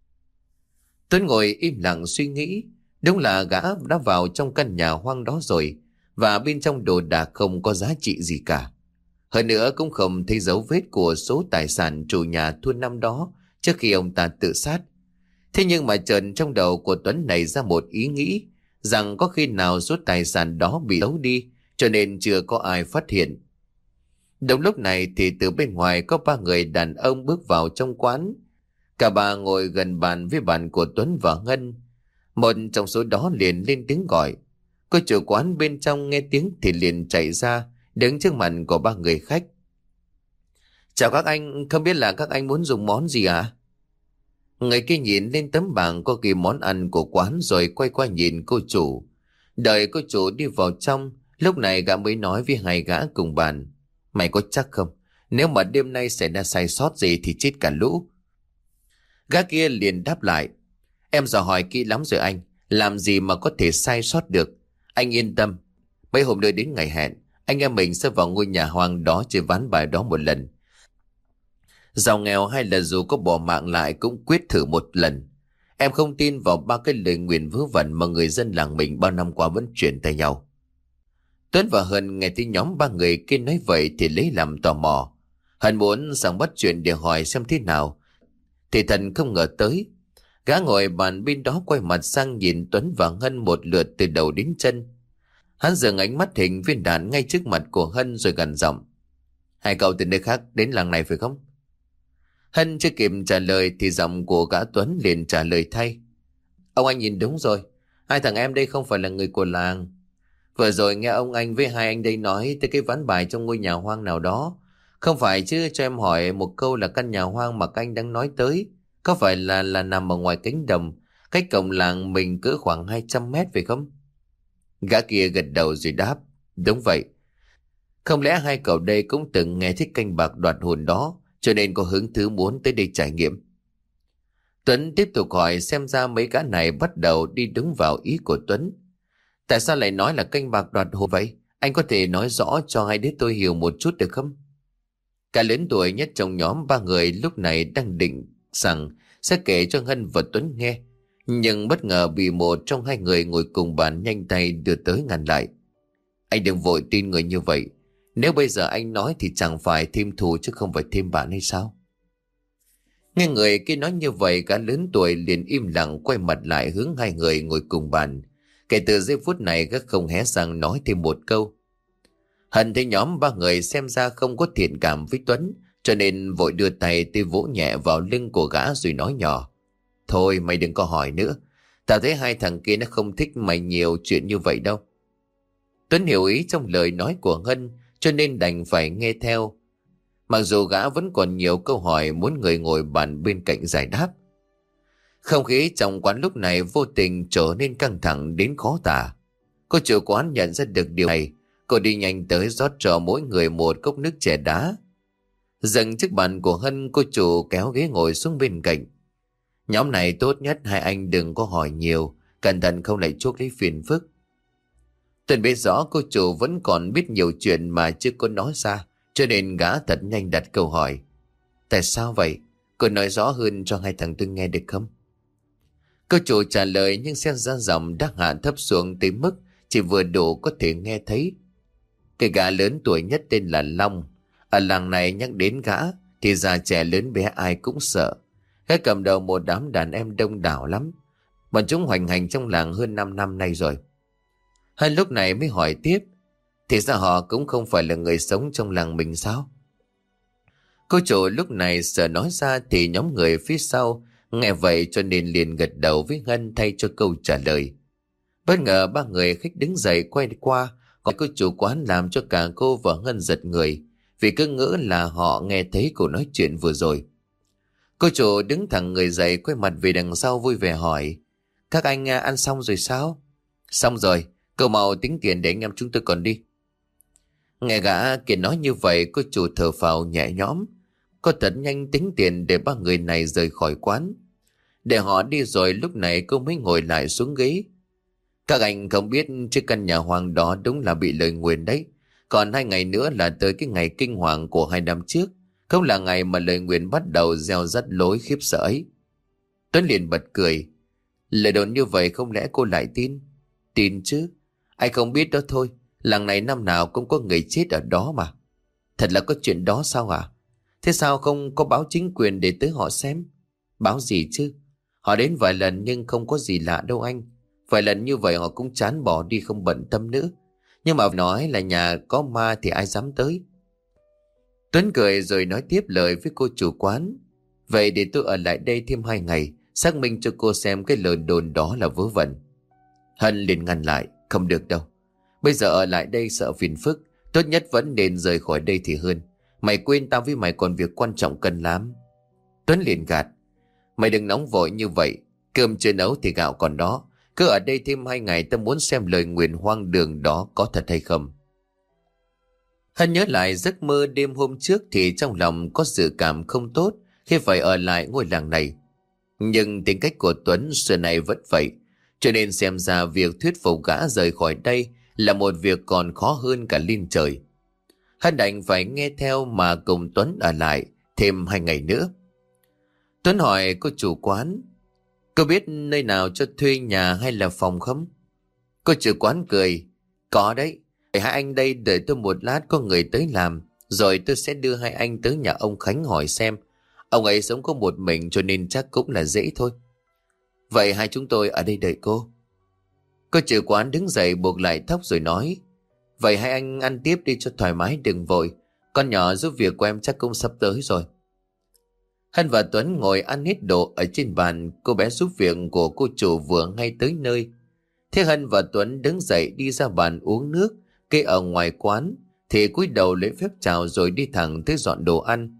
Tuấn ngồi im lặng suy nghĩ. Đúng là gã đã vào trong căn nhà hoang đó rồi, và bên trong đồ đạc không có giá trị gì cả. Hơn nữa cũng không thấy dấu vết của số tài sản chủ nhà thua năm đó trước khi ông ta tự sát. Thế nhưng mà chợt trong đầu của Tuấn nảy ra một ý nghĩ rằng có khi nào số tài sản đó bị giấu đi cho nên chưa có ai phát hiện. Đúng lúc này thì từ bên ngoài có 3 người đàn ông bước vào trong quán. Cả ba ngồi gần bàn với bàn của Tuấn và Ngân. Một trong số đó liền lên tiếng gọi. Cô chủ quán bên trong nghe tiếng thì liền chạy ra, đứng trước mặt của 3 người khách. Chào các anh, không biết là các anh muốn dùng món gì ạ? Người kia nhìn lên tấm bảng có ghi món ăn của quán rồi quay qua nhìn cô chủ. Đợi cô chủ đi vào trong, lúc này gã mới nói với hai gã cùng bàn. Mày có chắc không? Nếu mà đêm nay xảy ra sai sót gì thì chết cả lũ. Gã kia liền đáp lại. Em dò hỏi kỹ lắm rồi anh, làm gì mà có thể sai sót được. Anh yên tâm, mấy hôm nữa đến ngày hẹn, anh em mình sẽ vào ngôi nhà hoang đó chơi ván bài đó một lần. Giàu nghèo hay là dù có bỏ mạng lại cũng quyết thử một lần. Em không tin vào 3 cái lời nguyền vớ vẩn mà người dân làng mình bao năm qua vẫn truyền tay nhau. Tuấn và Hân nghe thấy nhóm 3 người kia nói vậy thì lấy làm tò mò. Hân muốn sang bắt chuyện để hỏi xem thế nào, thì thần không ngờ tới. Gã ngồi bàn bên đó quay mặt sang nhìn Tuấn và Hân một lượt từ đầu đến chân. Hắn dừng ánh mắt hình viên đạn ngay trước mặt của Hân rồi gằn giọng. Hai cậu từ nơi khác đến làng này phải không? Hân chưa kịp trả lời thì giọng của gã Tuấn liền trả lời thay. Ông anh nhìn đúng rồi, hai thằng em đây không phải là người của làng. Vừa rồi nghe ông anh với hai anh đây nói tới cái ván bài trong ngôi nhà hoang nào đó. Không phải chứ, cho em hỏi một câu là căn nhà hoang mà các anh đang nói tới có phải là nằm ở ngoài cánh đồng, cách cổng làng mình cỡ khoảng 200 mét phải không? Gã kia gật đầu rồi đáp. Đúng vậy. Không lẽ hai cậu đây cũng từng nghe thích canh bạc đoạt hồn đó, cho nên có hứng thú muốn tới đây trải nghiệm? Tuấn tiếp tục hỏi, xem ra mấy gã này bắt đầu đi đúng vào ý của Tuấn. Tại sao lại nói là canh bạc đoạt hồn vậy? Anh có thể nói rõ cho hai đứa tôi hiểu một chút được không? Cả lớn tuổi nhất trong nhóm 3 người lúc này đang định rằng sẽ kể cho Hân và Tuấn nghe. Nhưng bất ngờ bị một trong hai người ngồi cùng bàn nhanh tay đưa tới ngăn lại. Anh đừng vội tin người như vậy. Nếu bây giờ anh nói thì chẳng phải thêm thù chứ không phải thêm bạn hay sao? Nghe người kia nói như vậy, cả lớn tuổi liền im lặng quay mặt lại hướng hai người ngồi cùng bàn. Kể từ giây phút này gác không hé răng nói thêm một câu. Hân thấy nhóm 3 người xem ra không có thiện cảm với Tuấn, cho nên vội đưa tay tê vỗ nhẹ vào lưng của gã rồi nói nhỏ. Thôi mày đừng có hỏi nữa. Tao thấy hai thằng kia nó không thích mày nhiều chuyện như vậy đâu. Tuấn hiểu ý trong lời nói của Hân cho nên đành phải nghe theo. Mặc dù gã vẫn còn nhiều câu hỏi muốn người ngồi bàn bên cạnh giải đáp. Không khí trong quán lúc này vô tình trở nên căng thẳng đến khó tả. Cô chủ quán nhận ra được điều này. Cô đi nhanh tới rót cho mỗi người một cốc nước chè đá. Dừng trước bàn của Hân, cô chủ kéo ghế ngồi xuống bên cạnh. Nhóm này tốt nhất hai anh đừng có hỏi nhiều, cẩn thận không lại chuốc lấy phiền phức. Tuấn biết rõ cô chủ vẫn còn biết nhiều chuyện mà chưa có nói ra, cho nên gã thật nhanh đặt câu hỏi. Tại sao vậy? Cô nói rõ hơn cho hai thằng tôi nghe được không? Cô chủ trả lời nhưng xen ra giọng đã hạ thấp xuống tới mức chỉ vừa đủ có thể nghe thấy. Cái gã lớn tuổi nhất tên là Long. Ở làng này nhắc đến gã thì già trẻ lớn bé ai cũng sợ. Gã cầm đầu một đám đàn em đông đảo lắm. Bọn chúng hoành hành trong làng hơn 5 năm nay rồi. Hân lúc này mới hỏi tiếp. Thì ra họ cũng không phải là người sống trong làng mình sao? Cô chủ lúc này sợ nói ra thì nhóm người phía sau nghe vậy cho nên liền gật đầu với Hân thay cho câu trả lời. Bất ngờ ba người khách đứng dậy quay qua gọi cô chủ quán, làm cho cả cô và Hân giật người vì cứ ngỡ là họ nghe thấy cô nói chuyện vừa rồi. Cô chủ đứng thẳng người dậy, quay mặt về đằng sau vui vẻ hỏi. Các anh ăn xong rồi sao? Xong rồi, cậu mau tính tiền để anh em chúng tôi còn đi. Nghe gã kia nói như vậy, cô chủ thở phào nhẹ nhõm. Cô thật nhanh tính tiền để ba người này rời khỏi quán. Để họ đi rồi lúc này cô mới ngồi lại xuống ghế. Các anh không biết chiếc căn nhà hoang đó đúng là bị lời nguyền đấy. Còn 2 ngày nữa là tới cái ngày kinh hoàng của 2 năm trước. Không là ngày mà lời nguyền bắt đầu gieo rắt lối khiếp sợ ấy. Tuấn liền bật cười. Lời đồn như vậy không lẽ cô lại tin? Tin chứ. Anh không biết đó thôi. Làng này năm nào cũng có người chết ở đó mà. Thật là có chuyện đó sao à? Thế sao không có báo chính quyền để tới họ xem? Báo gì chứ? Họ đến vài lần nhưng không có gì lạ đâu anh. Vài lần như vậy họ cũng chán bỏ đi không bận tâm nữa. Nhưng mà nói là nhà có ma thì ai dám tới. Tuấn cười rồi nói tiếp lời với cô chủ quán. Vậy để tôi ở lại đây thêm 2 ngày, xác minh cho cô xem cái lời đồn đó là vớ vẩn. Hân liền ngăn lại. Không được đâu. Bây giờ ở lại đây sợ phiền phức. Tốt nhất vẫn nên rời khỏi đây thì hơn. Mày quên tao với mày còn việc quan trọng cần làm. Tuấn liền gạt. Mày đừng nóng vội như vậy. Cơm chưa nấu thì gạo còn đó. Cứ ở đây thêm 2 ngày, tao muốn xem lời nguyền hoang đường đó có thật hay không. Hân nhớ lại giấc mơ đêm hôm trước thì trong lòng có dự cảm không tốt khi phải ở lại ngôi làng này. Nhưng tính cách của Tuấn xưa này vẫn vậy, cho nên xem ra việc thuyết phục gã rời khỏi đây là một việc còn khó hơn cả lên trời. Hân đành phải nghe theo mà cùng Tuấn ở lại thêm 2 ngày nữa. Tuấn hỏi cô chủ quán, cô biết nơi nào cho thuê nhà hay là phòng không? Cô chủ quán cười, có đấy. Hai anh đây đợi tôi một lát, có người tới làm, rồi tôi sẽ đưa hai anh tới nhà ông Khánh hỏi xem. Ông ấy sống có một mình cho nên chắc cũng là dễ thôi. Vậy hai chúng tôi ở đây đợi cô. Cô chủ quán đứng dậy buộc lại tóc rồi nói, vậy hai anh ăn tiếp đi cho thoải mái, đừng vội. Con nhỏ giúp việc của em chắc cũng sắp tới rồi. Hân và Tuấn ngồi ăn hết đồ ở trên bàn. Cô bé giúp việc của cô chủ vừa ngay tới nơi. Thế Hân và Tuấn đứng dậy đi ra bàn uống nước kê ở ngoài quán, thì cúi đầu lễ phép chào rồi đi thẳng tới dọn đồ ăn.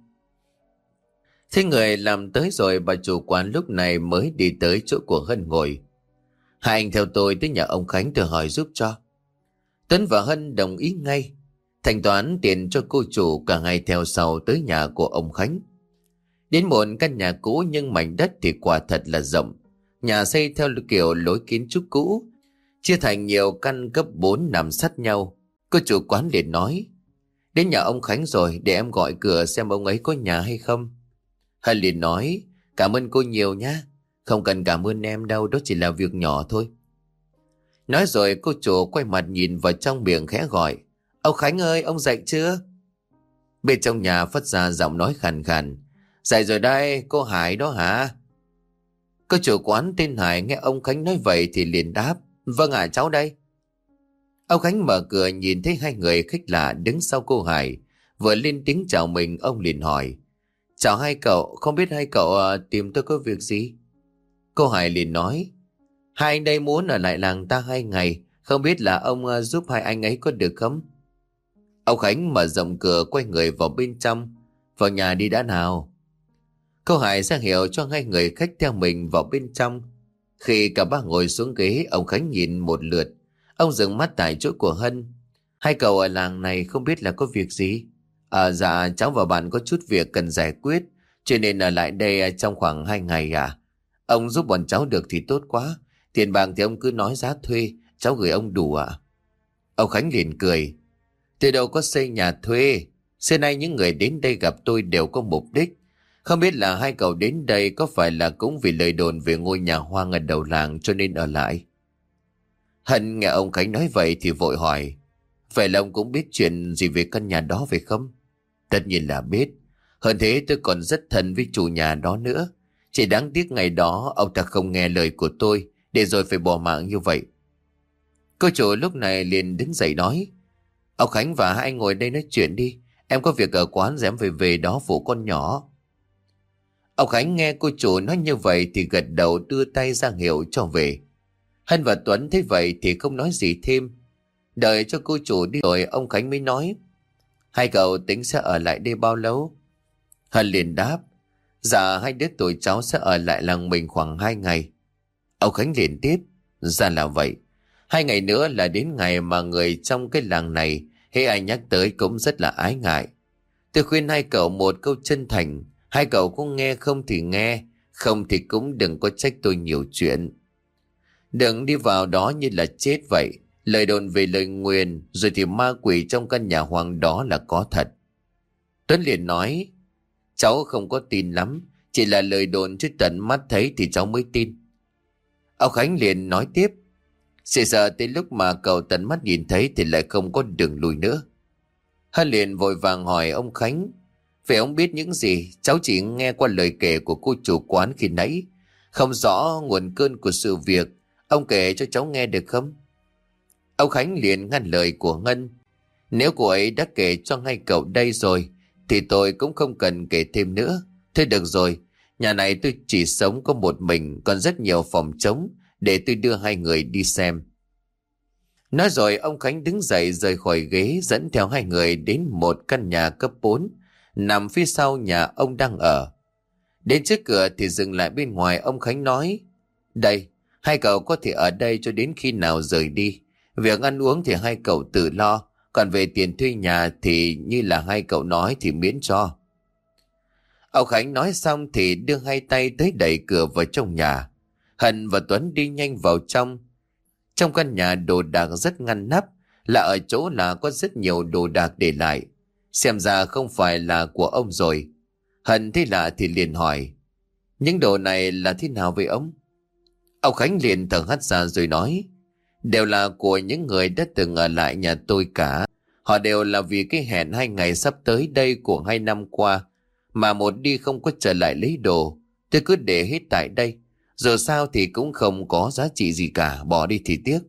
Thế người làm tới rồi, bà chủ quán lúc này mới đi tới chỗ của Hân ngồi. Hai anh theo tôi tới nhà ông Khánh tôi hỏi giúp cho. Tuấn và Hân đồng ý ngay. Thanh toán tiền cho cô chủ, cả hai theo sau tới nhà của ông Khánh. Đến một căn nhà cũ nhưng mảnh đất thì quả thật là rộng. Nhà xây theo kiểu lối kiến trúc cũ, chia thành nhiều căn cấp 4 nằm sát nhau. Cô chủ quán liền nói, đến nhà ông Khánh rồi, để em gọi cửa xem ông ấy có nhà hay không. Hân liền nói, cảm ơn cô nhiều nhá. Không cần cảm ơn em đâu, đó chỉ là việc nhỏ thôi. Nói rồi cô chủ quay mặt nhìn vào trong, miệng khẽ gọi, ông Khánh ơi, ông dậy chưa? Bên trong nhà phát ra giọng nói khàn khàn, dậy rồi đây, cô Hải đó hả? Cô chủ quán tên Hải nghe ông Khánh nói vậy thì liền đáp, vâng ạ, cháu đây. Ông Khánh mở cửa nhìn thấy hai người khách lạ đứng sau cô Hải, vừa lên tiếng chào mình, ông liền hỏi, chào hai cậu, không biết hai cậu tìm tôi có việc gì? Cô Hải liền nói, hai anh đây muốn ở lại làng ta 2 ngày, không biết là ông giúp hai anh ấy có được không? Ông Khánh mở rộng cửa quay người vào bên trong, vào nhà đi đã nào. Cô Hải ra hiệu cho hai người khách theo mình vào bên trong. Khi cả ba ngồi xuống ghế, ông Khánh nhìn một lượt. Ông dừng mắt tại chỗ của Hân. Hai cậu ở làng này không biết là có việc gì? Dạ cháu và bạn có chút việc cần giải quyết, cho nên ở lại đây trong khoảng 2 ngày à? Ông giúp bọn cháu được thì tốt quá. Tiền bạc thì ông cứ nói giá thuê, cháu gửi ông đủ ạ. Ông Khánh liền cười. Tôi đâu có xây nhà thuê. Xưa nay những người đến đây gặp tôi đều có mục đích. Không biết là hai cậu đến đây có phải là cũng vì lời đồn về ngôi nhà hoang ở đầu làng cho nên ở lại? Hân nghe ông Khánh nói vậy thì vội hỏi. Vậy là ông cũng biết chuyện gì về căn nhà đó phải không? Tất nhiên là biết. Hơn thế tôi còn rất thân với chủ nhà đó nữa. Chỉ đáng tiếc ngày đó ông ta không nghe lời của tôi, để rồi phải bỏ mạng như vậy. Cô chủ lúc này liền đứng dậy nói. Ông Khánh và hai anh ngồi đây nói chuyện đi. Em có việc ở quán rồi em phải về đó phụ con nhỏ. Ông Khánh nghe cô chủ nói như vậy thì gật đầu đưa tay ra hiệu cho về. Hân và Tuấn thấy vậy thì không nói gì thêm. Đợi cho cô chủ đi rồi ông Khánh mới nói. Hai cậu tính sẽ ở lại đây bao lâu? Hân liền đáp. Dạ hai đứa tụi cháu sẽ ở lại làng mình khoảng 2 ngày. Ông Khánh liền tiếp. Ra là vậy. 2 ngày nữa là đến ngày mà người trong cái làng này hễ ai nhắc tới cũng rất là ái ngại. Tôi khuyên hai cậu một câu chân thành. Hai cậu cũng nghe không thì nghe, không thì cũng đừng có trách tôi nhiều chuyện. Đừng đi vào đó như là chết vậy. Lời đồn về lời nguyền rồi thì ma quỷ trong căn nhà hoang đó là có thật. Tuấn liền nói. Cháu không có tin lắm. Chỉ là lời đồn chứ tận mắt thấy thì cháu mới tin. Ông Khánh liền nói tiếp. Sẽ sợ tới lúc mà cậu tận mắt nhìn thấy thì lại không có đường lùi nữa. Hân liền vội vàng hỏi ông Khánh. Vậy ông biết những gì? Cháu chỉ nghe qua lời kể của cô chủ quán khi nãy. Không rõ nguồn cơn của sự việc. Ông kể cho cháu nghe được không? Ông Khánh liền ngăn lời của Ngân. Nếu cô ấy đã kể cho ngay cậu đây rồi thì tôi cũng không cần kể thêm nữa. Thế được rồi. Nhà này tôi chỉ sống có một mình, còn rất nhiều phòng trống để tôi đưa hai người đi xem. Nói rồi ông Khánh đứng dậy rời khỏi ghế, dẫn theo hai người đến một căn nhà cấp 4 nằm phía sau nhà ông đang ở. Đến trước cửa thì dừng lại bên ngoài. Ông Khánh nói. Đây, hai cậu có thể ở đây cho đến khi nào rời đi. Việc ăn uống thì hai cậu tự lo, còn về tiền thuê nhà thì như là hai cậu nói thì miễn cho. Ông Khánh nói xong thì đưa hai tay tới đẩy cửa vào trong nhà. Hân và Tuấn đi nhanh vào trong. Trong căn nhà đồ đạc rất ngăn nắp, là ở chỗ là có rất nhiều đồ đạc để lại. Xem ra không phải là của ông rồi. Hân thấy lạ thì liền hỏi. Những đồ này là thế nào vậy ông? Ông Khánh liền thở hắt ra rồi nói. Đều là của những người đã từng ở lại nhà tôi cả. Họ đều là vì cái hẹn 2 ngày sắp tới đây của 2 năm qua, mà một đi không có trở lại lấy đồ. Tôi cứ để hết tại đây. Giờ sao thì cũng không có giá trị gì cả, bỏ đi thì tiếc.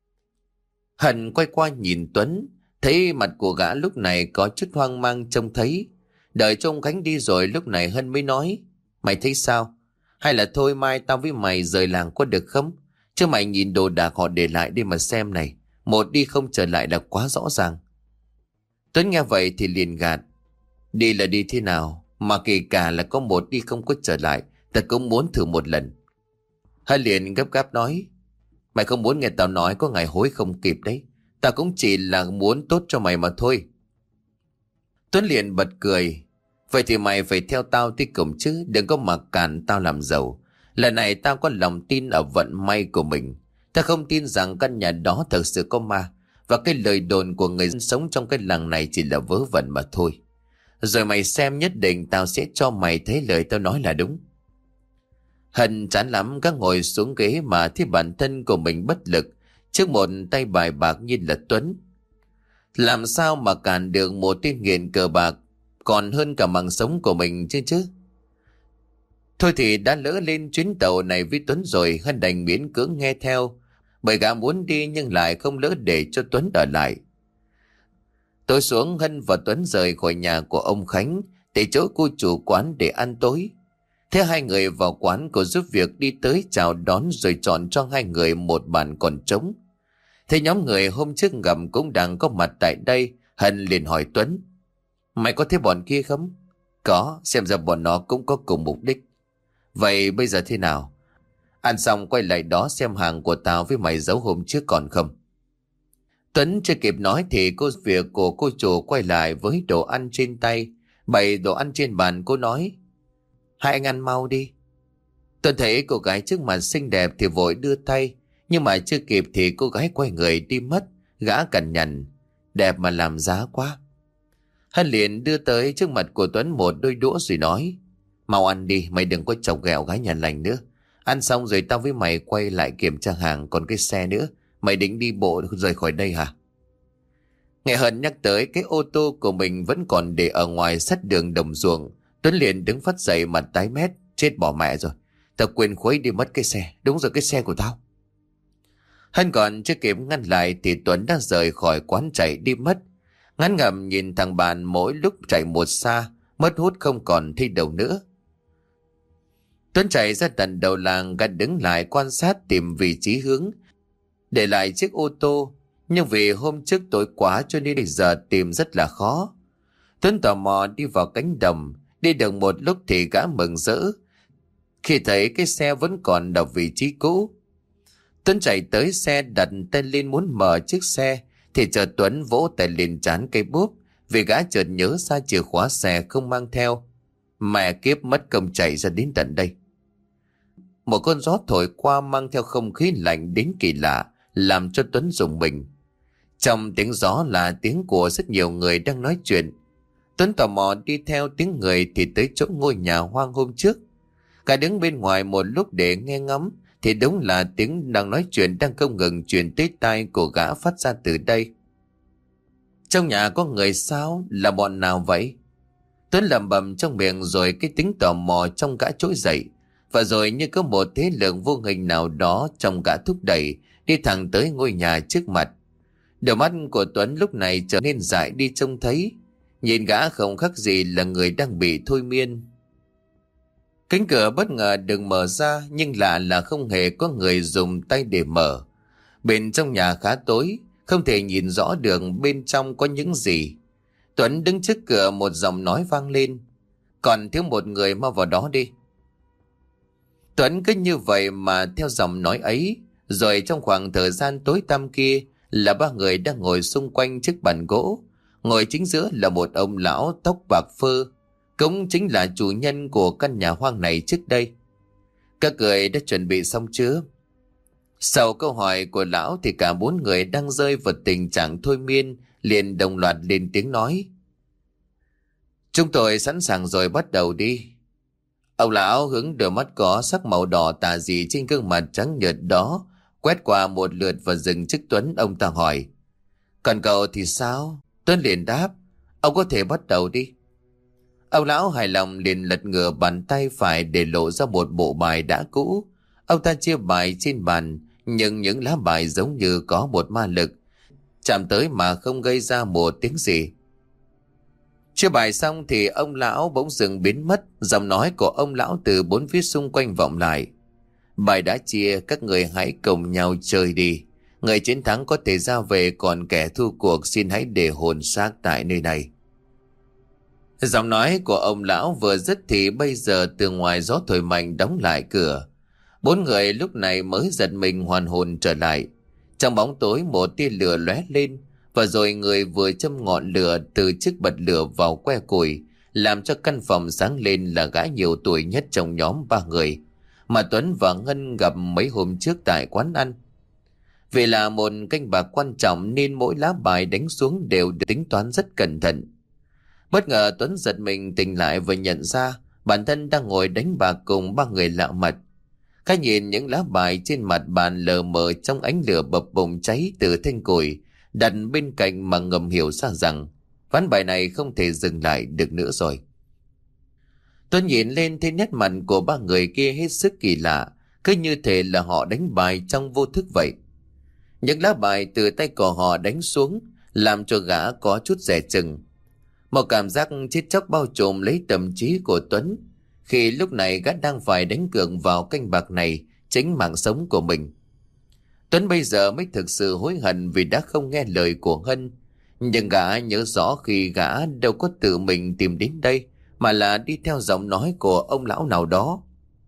Hân quay qua nhìn Tuấn, thấy mặt của gã lúc này có chút hoang mang trông thấy. Đợi cho ông Khánh đi rồi lúc này Hân mới nói. Mày thấy sao? Hay là thôi mai tao với mày rời làng có được không? Chứ mày nhìn đồ đạc họ để lại đi mà xem này. Một đi không trở lại là quá rõ ràng. Tuấn nghe vậy thì liền gạt. Đi là đi thế nào? Mà kể cả là có một đi không có trở lại, ta cũng muốn thử một lần. Hân liền gấp gáp nói. Mày không muốn nghe tao nói có ngày hối không kịp đấy. Tao cũng chỉ là muốn tốt cho mày mà thôi. Tuấn liền bật cười. Vậy thì mày phải theo tao tới cùng chứ, đừng có mặc cản tao làm giàu. Lần này tao có lòng tin ở vận may của mình. Tao không tin rằng căn nhà đó thật sự có ma, và cái lời đồn của người sống trong cái làng này chỉ là vớ vẩn mà thôi. Rồi mày xem, nhất định tao sẽ cho mày thấy lời tao nói là đúng. Hân chán lắm các ngồi xuống ghế mà thấy bản thân của mình bất lực trước một tay bài bạc như là Tuấn. Làm sao mà cản được một tên nghiện cờ bạc còn hơn cả mạng sống của mình chứ. Thôi thì đã lỡ lên chuyến tàu này với Tuấn rồi, Hân đành miễn cưỡng nghe theo, bởi gã muốn đi nhưng lại không lỡ để cho Tuấn ở lại. Tối xuống Hân và Tuấn rời khỏi nhà của ông Khánh để chỗ cô chủ quán để ăn tối. Thế hai người vào quán, cô giúp việc đi tới chào đón rồi chọn cho hai người một bàn còn trống. Thế nhóm người hôm trước gặp cũng đang có mặt tại đây. Hân liền hỏi Tuấn. Mày có thấy bọn kia không? Có, xem ra bọn nó cũng có cùng mục đích. Vậy bây giờ thế nào? Ăn xong quay lại đó xem hàng của tao với mày giấu hôm trước còn không. Tuấn chưa kịp nói thì cô việc của cô chủ quay lại với đồ ăn trên tay. Bày đồ ăn trên bàn, cô nói: Hai anh ăn mau đi. Tuấn thấy cô gái trước mặt xinh đẹp thì vội đưa tay. Nhưng mà chưa kịp thì cô gái quay người đi mất. Gã cằn nhằn: Đẹp mà làm giá quá. Hắn liền đưa tới trước mặt của Tuấn một đôi đũa rồi nói: Mau ăn đi, mày đừng có chọc ghẹo gái nhà lành nữa. Ăn xong rồi tao với mày quay lại kiểm tra hàng. Còn cái xe nữa, mày định đi bộ rời khỏi đây hả? Nghe Hân nhắc tới cái ô tô của mình vẫn còn để ở ngoài sát đường đồng ruộng, Tuấn liền đứng phắt dậy mặt tái mét: Chết bỏ mẹ rồi, tao quên khuấy đi mất cái xe. Đúng rồi, cái xe của tao. Hân còn chưa kịp ngăn lại thì Tuấn đã rời khỏi quán chạy đi mất. Ngán ngẩm nhìn thằng bạn mỗi lúc chạy một xa, mất hút không còn thấy đâu nữa. Tuấn chạy ra tận đầu làng, gã đứng lại quan sát tìm vị trí hướng để lại chiếc ô tô. Nhưng vì hôm trước tối quá cho nên giờ tìm rất là khó. Tuấn tò mò đi vào cánh đồng. Đi được một lúc thì gã mừng rỡ khi thấy cái xe vẫn còn ở vị trí cũ. Tuấn chạy tới xe, đặt tay lên muốn mở chiếc xe thì chợt Tuấn vỗ tay lên trán cây búp, vì gã chợt nhớ ra chìa khóa xe không mang theo. Mẹ kiếp, mất công chạy ra đến tận đây. Một cơn gió thổi qua mang theo không khí lạnh đến kỳ lạ, làm cho Tuấn rùng mình. Trong tiếng gió là tiếng của rất nhiều người đang nói chuyện. Tuấn tò mò đi theo tiếng người thì tới chỗ ngôi nhà hoang hôm trước. Cả đứng bên ngoài một lúc để nghe ngắm thì đúng là tiếng đang nói chuyện đang không ngừng truyền tới tai của gã phát ra từ đây. Trong nhà có người sao? Là bọn nào vậy? Tuấn lẩm bẩm trong miệng, rồi cái tính tò mò trong gã trỗi dậy. Và rồi như có một thế lực vô hình nào đó trong gã thúc đẩy đi thẳng tới ngôi nhà trước mặt. Đôi mắt của Tuấn lúc này trở nên dại đi trông thấy. Nhìn gã không khác gì là người đang bị thôi miên. Cánh cửa bất ngờ được mở ra, nhưng lạ là không hề có người dùng tay để mở. Bên trong nhà khá tối, không thể nhìn rõ được bên trong có những gì. Tuấn đứng trước cửa, một giọng nói vang lên: Còn thiếu một người, mau vào đó đi. Tuấn cứ như vậy mà theo giọng nói ấy. Rồi trong khoảng thời gian tối tăm kia là ba người đang ngồi xung quanh chiếc bàn gỗ. Ngồi chính giữa là một ông lão tóc bạc phơ, cũng chính là chủ nhân của căn nhà hoang này trước đây. Các người đã chuẩn bị xong chưa? Sau câu hỏi của lão thì cả bốn người đang rơi vào tình trạng thôi miên liền đồng loạt lên tiếng nói: Chúng tôi sẵn sàng rồi, bắt đầu đi. Ông lão hướng đôi mắt có sắc màu đỏ tà dị trên gương mặt trắng nhợt đó quét qua một lượt và dừng trước Tuấn. Ông ta hỏi: Còn cậu thì sao? Tuấn liền đáp: Ông có thể bắt đầu đi. Ông lão hài lòng liền lật ngửa bàn tay phải để lộ ra một bộ bài đã cũ. Ông ta chia bài trên bàn, nhưng những lá bài giống như có một ma lực, chạm tới mà không gây ra một tiếng gì. Chia bài xong thì ông lão bỗng dừng biến mất. Giọng nói của ông lão từ bốn phía xung quanh vọng lại: Bài đã chia, các người hãy cùng nhau chơi đi. Người chiến thắng có thể ra về, còn kẻ thua cuộc xin hãy để hồn xác tại nơi này. Giọng nói của ông lão vừa dứt thì bây giờ từ ngoài gió thổi mạnh đóng lại cửa. Bốn người lúc này mới giật mình hoàn hồn trở lại. Trong bóng tối một tia lửa lóe lên, và rồi người vừa châm ngọn lửa từ chiếc bật lửa vào que củi, làm cho căn phòng sáng lên là gã nhiều tuổi nhất trong nhóm ba người mà Tuấn và Ngân gặp mấy hôm trước tại quán ăn. Vì là một canh bạc quan trọng nên mỗi lá bài đánh xuống đều được tính toán rất cẩn thận. Bất ngờ Tuấn giật mình tỉnh lại và nhận ra bản thân đang ngồi đánh bạc cùng ba người lạ mặt. Khai nhìn những lá bài trên mặt bàn lờ mờ trong ánh lửa bập bùng cháy từ thanh củi đặt bên cạnh, mà ngầm hiểu ra rằng ván bài này không thể dừng lại được nữa rồi. Tuấn nhìn lên thấy nét mặt của ba người kia hết sức kỳ lạ, cứ như thể là họ đánh bài trong vô thức vậy. Những lá bài từ tay của họ đánh xuống làm cho gã có chút dè chừng. Một cảm giác chết chóc bao trùm lấy tâm trí của Tuấn, khi lúc này gã đang phải đánh cược vào canh bạc này chính mạng sống của mình. Tuấn bây giờ mới thực sự hối hận vì đã không nghe lời của Hân. Nhưng gã nhớ rõ khi gã đâu có tự mình tìm đến đây, mà là đi theo giọng nói của ông lão nào đó.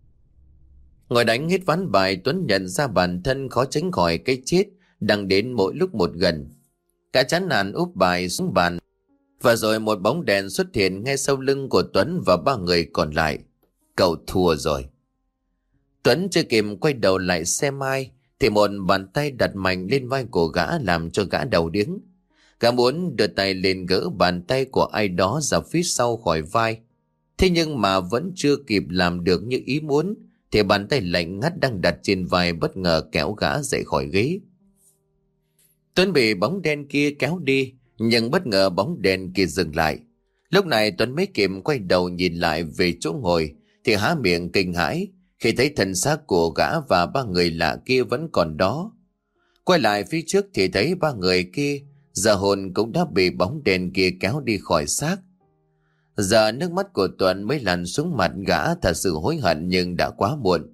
Ngồi đánh hết ván bài, Tuấn nhận ra bản thân khó tránh khỏi cái chết đang đến mỗi lúc một gần. Cả chán nản úp bài xuống bàn, và rồi một bóng đèn xuất hiện ngay sau lưng của Tuấn và ba người còn lại. Cậu thua rồi. Tuấn chưa kịp quay đầu lại xem ai thì một bàn tay đặt mạnh lên vai của gã làm cho gã đầu điếng. Gã muốn đưa tay lên gỡ bàn tay của ai đó ra phía sau khỏi vai. Thế nhưng mà vẫn chưa kịp làm được như ý muốn thì bàn tay lạnh ngắt đang đặt trên vai bất ngờ kéo gã dậy khỏi ghế. Tuấn bị bóng đen kia kéo đi, nhưng bất ngờ bóng đen kia dừng lại. Lúc này Tuấn mới kịp quay đầu nhìn lại về chỗ ngồi thì há miệng kinh hãi khi thấy thân xác của gã và ba người lạ kia vẫn còn đó. Quay lại phía trước thì thấy ba người kia giờ hồn cũng đã bị bóng đen kia kéo đi khỏi xác. Giờ nước mắt của Tuấn mới lăn xuống mặt gã, thật sự hối hận nhưng đã quá muộn.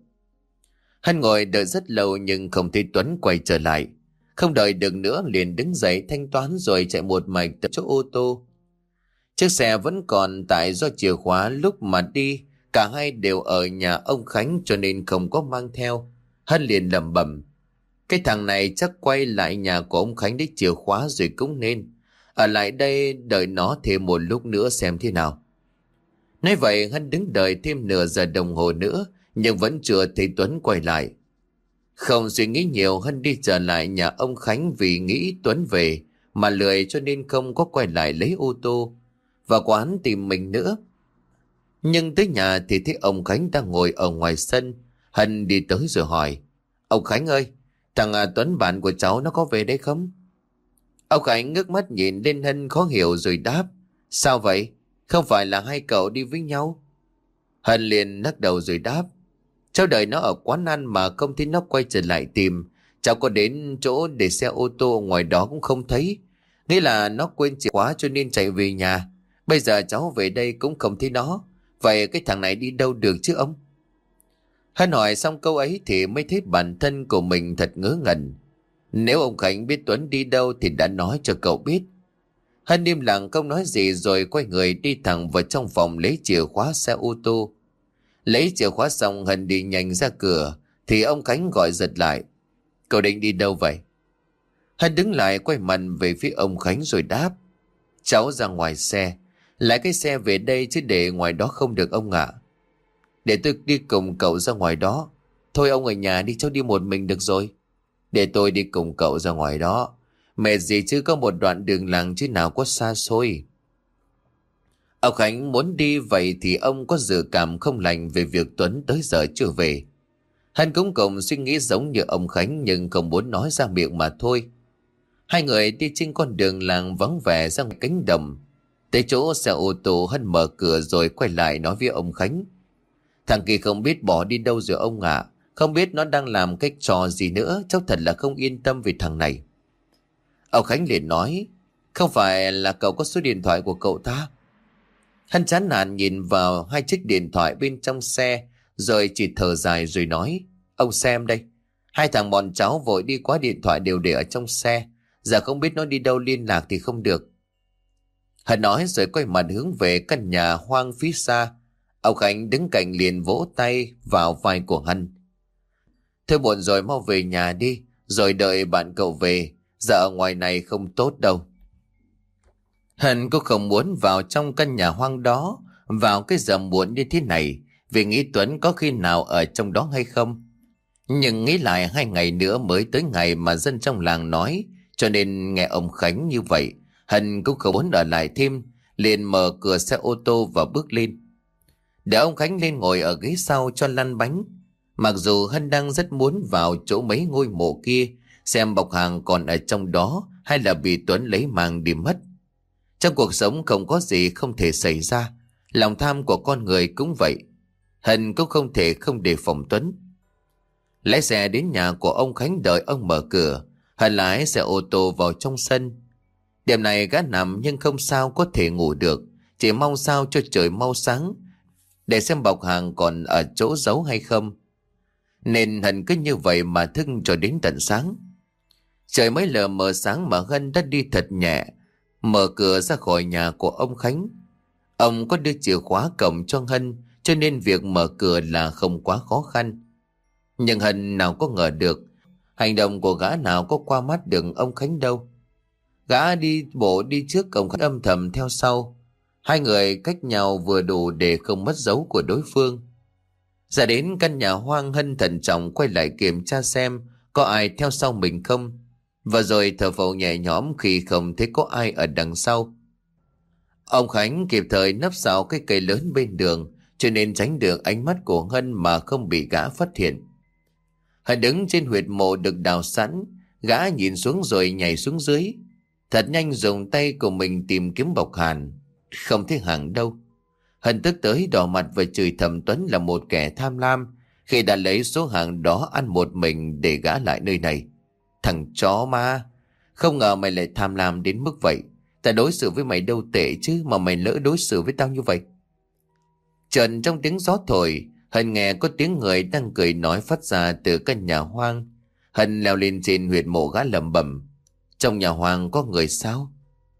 Hắn ngồi đợi rất lâu nhưng không thấy Tuấn quay trở lại. Không đợi được nữa liền đứng dậy thanh toán rồi chạy một mạch tới chỗ ô tô. Chiếc xe vẫn còn tại, do chìa khóa lúc mà đi cả hai đều ở nhà ông Khánh cho nên không có mang theo. Hắn liền lẩm bẩm, cái thằng này chắc quay lại nhà của ông Khánh lấy chìa khóa rồi cũng nên ở lại đây đợi nó thêm một lúc nữa xem thế nào. Nói vậy hắn đứng đợi thêm nửa giờ đồng hồ nữa nhưng vẫn chưa thấy Tuấn quay lại. Không suy nghĩ nhiều, hắn đi trở lại nhà ông Khánh vì nghĩ Tuấn về mà lười cho nên không có quay lại lấy ô tô và quán tìm mình nữa. Nhưng tới nhà thì thấy ông Khánh đang ngồi ở ngoài sân. Hắn đi tới rồi hỏi, ông Khánh ơi, thằng Tuấn bạn của cháu nó có về đây không? Ông Khánh ngước mắt nhìn lên Hân khó hiểu rồi đáp, sao vậy? Không phải là hai cậu đi với nhau? Hân liền lắc đầu rồi đáp, cháu đợi nó ở quán ăn mà không thấy nó quay trở lại tìm. Cháu có đến chỗ để xe ô tô ngoài đó cũng không thấy. Nghĩ là nó quên chìa khóa cho nên chạy về nhà. Bây giờ cháu về đây cũng không thấy nó. Vậy cái thằng này đi đâu được chứ ông? Hân hỏi xong câu ấy thì mới thấy bản thân của mình thật ngớ ngẩn. Nếu ông Khánh biết Tuấn đi đâu thì đã nói cho cậu biết. Hân im lặng không nói gì rồi quay người đi thẳng vào trong phòng lấy chìa khóa xe ô tô. Lấy chìa khóa xong Hân đi nhanh ra cửa thì ông Khánh gọi giật lại, cậu định đi đâu vậy? Hân đứng lại quay mặt về phía ông Khánh rồi đáp, cháu ra ngoài xe, lại cái xe về đây chứ để ngoài đó không được ông ạ. Để tôi đi cùng cậu ra ngoài đó. Thôi ông ở nhà đi, cháu đi một mình được rồi. Để tôi đi cùng cậu ra ngoài đó. Mệt gì chứ, có một đoạn đường làng chứ nào có xa xôi. Ông Khánh muốn đi vậy thì ông có dự cảm không lành về việc Tuấn tới giờ chưa về. Hắn cũng cùng suy nghĩ giống như ông Khánh nhưng không muốn nói ra miệng mà thôi. Hai người đi trên con đường làng vắng vẻ ra ngoài cánh đồng. Tới chỗ xe ô tô Hắn mở cửa rồi quay lại nói với ông Khánh, thằng kia không biết bỏ đi đâu rồi ông ạ. Không biết nó đang làm cái trò gì nữa. Cháu thật là không yên tâm về thằng này. Ông Khánh liền nói, không phải là cậu có số điện thoại của cậu ta? Hắn chán nản nhìn vào hai chiếc điện thoại bên trong xe rồi chỉ thở dài rồi nói, ông xem đây, hai thằng bọn cháu vội đi quá điện thoại đều để ở trong xe. Giờ không biết nó đi đâu liên lạc thì không được. Hắn nói rồi quay mặt hướng về căn nhà hoang phía xa. Ông Khánh đứng cạnh liền vỗ tay vào vai của hắn. Thôi muộn rồi, mau về nhà đi, rồi đợi bạn cậu về. Giờ ở ngoài này không tốt đâu. Hân cũng không muốn vào trong căn nhà hoang đó vào cái giờ muộn như thế này, vì nghĩ Tuấn có khi nào ở trong đó hay không. Nhưng nghĩ lại 2 ngày nữa mới tới ngày mà dân trong làng nói, cho nên nghe ông Khánh như vậy, Hân cũng không muốn ở lại thêm, liền mở cửa xe ô tô và bước lên. Để ông Khánh lên ngồi ở ghế sau cho lăn bánh. Mặc dù Hân đang rất muốn vào chỗ mấy ngôi mộ kia, xem bọc hàng còn ở trong đó hay là bị Tuấn lấy mang đi mất. Trong cuộc sống không có gì không thể xảy ra, lòng tham của con người cũng vậy. Hân cũng không thể không đề phòng Tuấn. Lái xe đến nhà của ông Khánh đợi ông mở cửa. Hân lái xe ô tô vào trong sân. Đêm này gã nằm nhưng không sao có thể ngủ được, chỉ mong sao cho trời mau sáng để xem bọc hàng còn ở chỗ giấu hay không. Nên Hân cứ như vậy mà thức cho đến tận sáng. Trời mới lờ mờ sáng mà Hân đã đi thật nhẹ, mở cửa ra khỏi nhà của ông Khánh. Ông có đưa chìa khóa cổng cho Hân, cho nên việc mở cửa là không quá khó khăn. Nhưng Hân nào có ngờ được, hành động của gã nào có qua mắt được ông Khánh đâu. Gã đi bộ đi trước, ông Khánh âm thầm theo sau. Hai người cách nhau vừa đủ để không mất dấu của đối phương. Ra đến căn nhà hoang, Hân thận trọng quay lại kiểm tra xem có ai theo sau mình không, và rồi thở phào nhẹ nhõm khi không thấy có ai ở đằng sau. Ông Khánh kịp thời nấp sau cái cây lớn bên đường, cho nên tránh được ánh mắt của Hân mà không bị gã phát hiện. Hân đứng trên huyệt mộ được đào sẵn, gã nhìn xuống rồi nhảy xuống dưới. Thật nhanh dùng tay của mình tìm kiếm bọc hàn, không thấy hàng đâu. Hân tức tới đỏ mặt và chửi thầm Tuấn là một kẻ tham lam khi đã lấy số hàng đó ăn một mình để gã lại nơi này. Thằng chó ma, không ngờ mày lại tham lam đến mức vậy. Ta đối xử với mày đâu tệ chứ mà mày lỡ đối xử với tao như vậy. Trần trong tiếng gió thổi, Hân nghe có tiếng người đang cười nói phát ra từ căn nhà hoang. Hân leo lên trên huyệt mộ, gã lẩm bẩm: trong nhà hoang có người sao?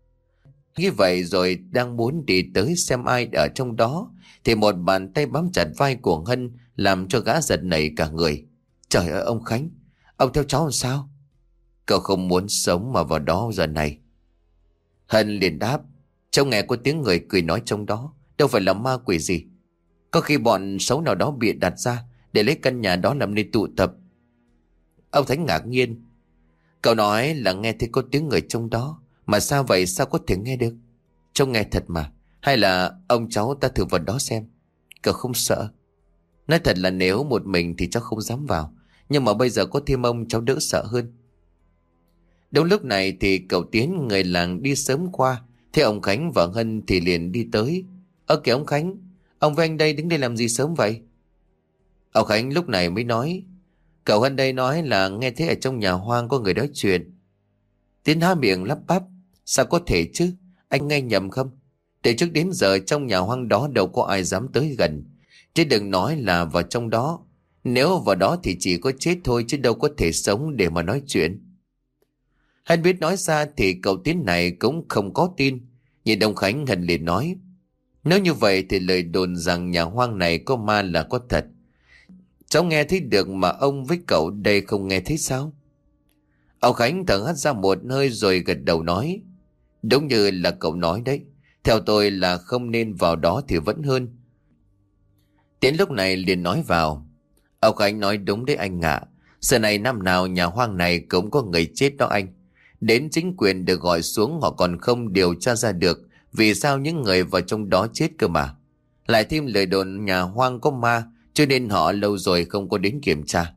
Như vậy rồi đang muốn đi tới xem ai ở trong đó, thì một bàn tay bám chặt vai của Hân làm cho gã giật nảy cả người. Trời ơi ông Khánh, ông theo cháu làm sao? Cậu không muốn sống mà vào đó giờ này. Hân liền đáp: cháu nghe có tiếng người cười nói trong đó, đâu phải là ma quỷ gì. Có khi bọn xấu nào đó bịa đặt ra để lấy căn nhà đó làm nơi tụ tập. Ông Thánh ngạc nhiên: cậu nói là nghe thấy có tiếng người trong đó, mà sao vậy, sao có thể nghe được? Cháu nghe thật mà, hay là ông cháu ta thử vào đó xem? Cậu không sợ? Nói thật là nếu một mình thì cháu không dám vào, nhưng mà bây giờ có thêm ông cháu đỡ sợ hơn. Đúng lúc này thì cậu Tiến người làng đi sớm qua, thấy ông Khánh và Hân thì liền đi tới. Kìa ông Khánh, ông với anh đây đứng đây làm gì sớm vậy? Ông Khánh lúc này mới nói: cậu Hân đây nói là nghe thấy ở trong nhà hoang có người nói chuyện. Tiến há miệng lắp bắp: sao có thể chứ, anh nghe nhầm không? Từ trước đến giờ trong nhà hoang đó đâu có ai dám tới gần, chứ đừng nói là vào trong đó. Nếu vào đó thì chỉ có chết thôi, chứ đâu có thể sống để mà nói chuyện. Hân biết nói ra thì cậu Tiến này cũng không có tin. Nhìn ông Khánh, Hân liền nói: nếu như vậy thì lời đồn rằng nhà hoang này có ma là có thật. Cháu nghe thấy được mà ông với cậu đây không nghe thấy sao? Ông Khánh thở hắt ra một hơi rồi gật đầu nói: đúng như là cậu nói đấy. Theo tôi là không nên vào đó thì vẫn hơn. Tiến lúc này liền nói vào: ông Khánh nói đúng đấy anh ạ. Giờ này năm nào nhà hoang này cũng có người chết đó anh. Đến chính quyền được gọi xuống họ còn không điều tra ra được vì sao những người vào trong đó chết cơ mà. Lại thêm lời đồn nhà hoang có ma, cho nên họ lâu rồi không có đến kiểm tra.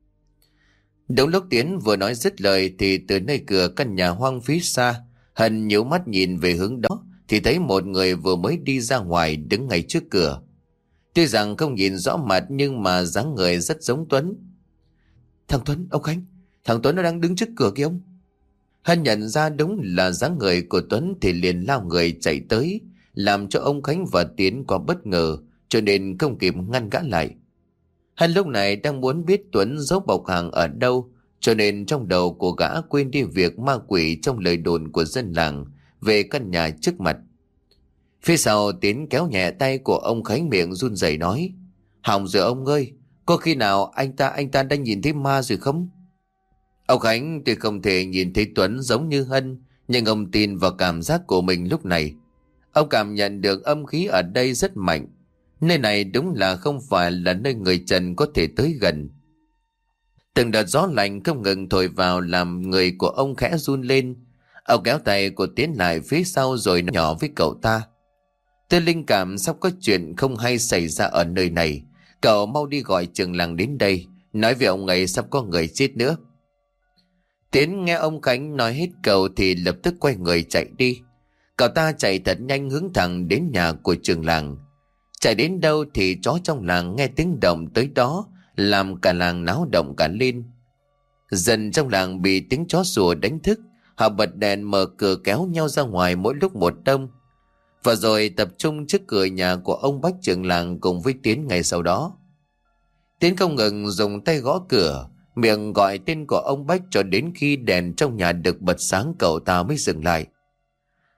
Đúng lúc Tiến vừa nói dứt lời thì từ nơi cửa căn nhà hoang phía xa, Hân nhíu mắt nhìn về hướng đó thì thấy một người vừa mới đi ra ngoài đứng ngay trước cửa. Tuy rằng không nhìn rõ mặt nhưng mà dáng người rất giống Tuấn. Thằng Tuấn, ông Khánh, thằng Tuấn nó đang đứng trước cửa kìa ông. Hân nhận ra đúng là dáng người của Tuấn thì liền lao người chạy tới, làm cho ông Khánh và Tiến có bất ngờ, cho nên không kịp ngăn gã lại. Hân lúc này đang muốn biết Tuấn giấu bọc hàng ở đâu, cho nên trong đầu của gã quên đi việc ma quỷ trong lời đồn của dân làng về căn nhà trước mặt. Phía sau Tiến kéo nhẹ tay của ông Khánh, miệng run rẩy nói: hỏng rồi ông ơi, có khi nào anh ta đang nhìn thấy ma rồi không? Ông Khánh tuy không thể nhìn thấy Tuấn giống như Hân, nhưng ông tin vào cảm giác của mình lúc này. Ông cảm nhận được âm khí ở đây rất mạnh. Nơi này đúng là không phải là nơi người trần có thể tới gần. Từng đợt gió lạnh không ngừng thổi vào làm người của ông khẽ run lên. Ông kéo tay của Tiến lại phía sau rồi nói nhỏ với cậu ta: tôi linh cảm sắp có chuyện không hay xảy ra ở nơi này. Cậu mau đi gọi trưởng làng đến đây, nói với ông ấy sắp có người chết nữa. Tiến nghe ông Khánh nói hết câu thì lập tức quay người chạy đi. Cậu ta chạy thật nhanh hướng thẳng đến nhà của trưởng làng. Chạy đến đâu thì chó trong làng nghe tiếng động tới đó, làm cả làng náo động cả lên. Dần trong làng bị tiếng chó sủa đánh thức, họ bật đèn mở cửa kéo nhau ra ngoài mỗi lúc một đông. Và rồi tập trung trước cửa nhà của ông Bách trưởng làng cùng với Tiến ngay sau đó. Tiến không ngừng dùng tay gõ cửa, miệng gọi tên của ông Bách cho đến khi đèn trong nhà được bật sáng cậu ta mới dừng lại.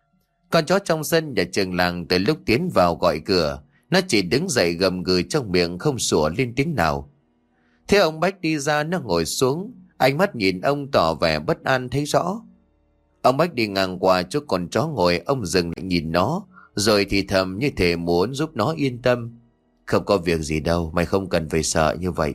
Con chó trong sân nhà trường làng từ lúc tiến vào gọi cửa, nó chỉ đứng dậy gầm gừ trong miệng, không sủa lên tiếng nào. Thế ông Bách đi ra, nó ngồi xuống, ánh mắt nhìn ông tỏ vẻ bất an thấy rõ. Ông Bách đi ngang qua chỗ con chó ngồi, ông dừng lại nhìn nó, rồi thì thầm như thể muốn giúp nó yên tâm. Không có việc gì đâu, mày không cần phải sợ như vậy.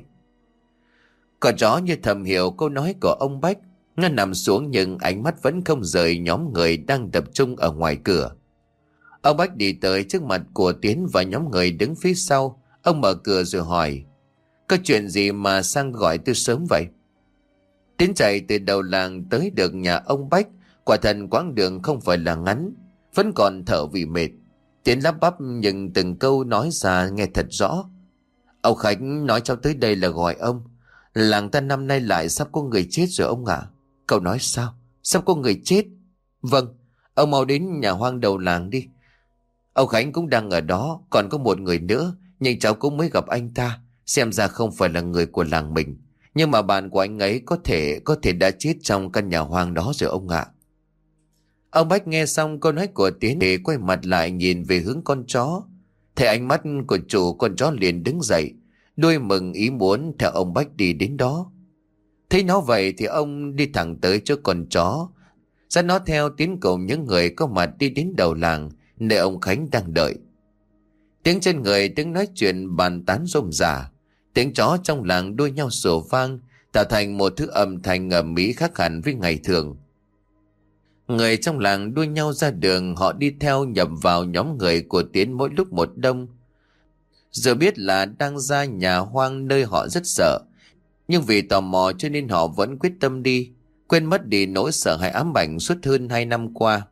Con chó như thầm hiểu câu nói của ông Bách. Nó nằm xuống nhưng ánh mắt vẫn không rời nhóm người đang tập trung ở ngoài cửa. Ông Bách đi tới trước mặt của Tiến và nhóm người đứng phía sau. Ông mở cửa rồi hỏi: có chuyện gì mà sang gọi tôi sớm vậy? Tiến chạy từ đầu làng tới được nhà ông Bách. Quả thật quãng đường không phải là ngắn, vẫn còn thở vì mệt. Tiến lắp bắp nhưng từng câu nói ra nghe thật rõ. Ông Khánh nói cháu tới đây là gọi ông. Làng ta năm nay lại sắp có người chết rồi ông ạ. Cậu nói sao? Sắp có người chết? Vâng, ông mau đến nhà hoang đầu làng đi. Ông Khánh cũng đang ở đó, còn có một người nữa, nhưng cháu cũng mới gặp anh ta. Xem ra không phải là người của làng mình, nhưng mà bạn của anh ấy có thể đã chết trong căn nhà hoang đó rồi ông ạ. Ông Bách nghe xong câu nói của Tiến thì quay mặt lại nhìn về hướng con chó. Thấy ánh mắt của chủ con chó liền đứng dậy, đuôi mừng ý muốn theo ông Bách đi đến đó. Thấy nó vậy thì ông đi thẳng tới chỗ con chó, dắt nó theo Tiến cùng những người có mặt đi đến đầu làng nơi ông Khánh đang đợi. Tiếng chân người, tiếng nói chuyện bàn tán rôm rả, tiếng chó trong làng đua nhau sủa vang, tạo thành một thứ âm thanh ầm ĩ khác hẳn với ngày thường. Người trong làng đua nhau ra đường, họ đi theo nhập vào nhóm người của Tiến mỗi lúc một đông. Giờ biết là đang ra nhà hoang nơi họ rất sợ, nhưng vì tò mò cho nên họ vẫn quyết tâm đi, quên mất đi nỗi sợ hãi ám ảnh suốt hơn 2 năm qua.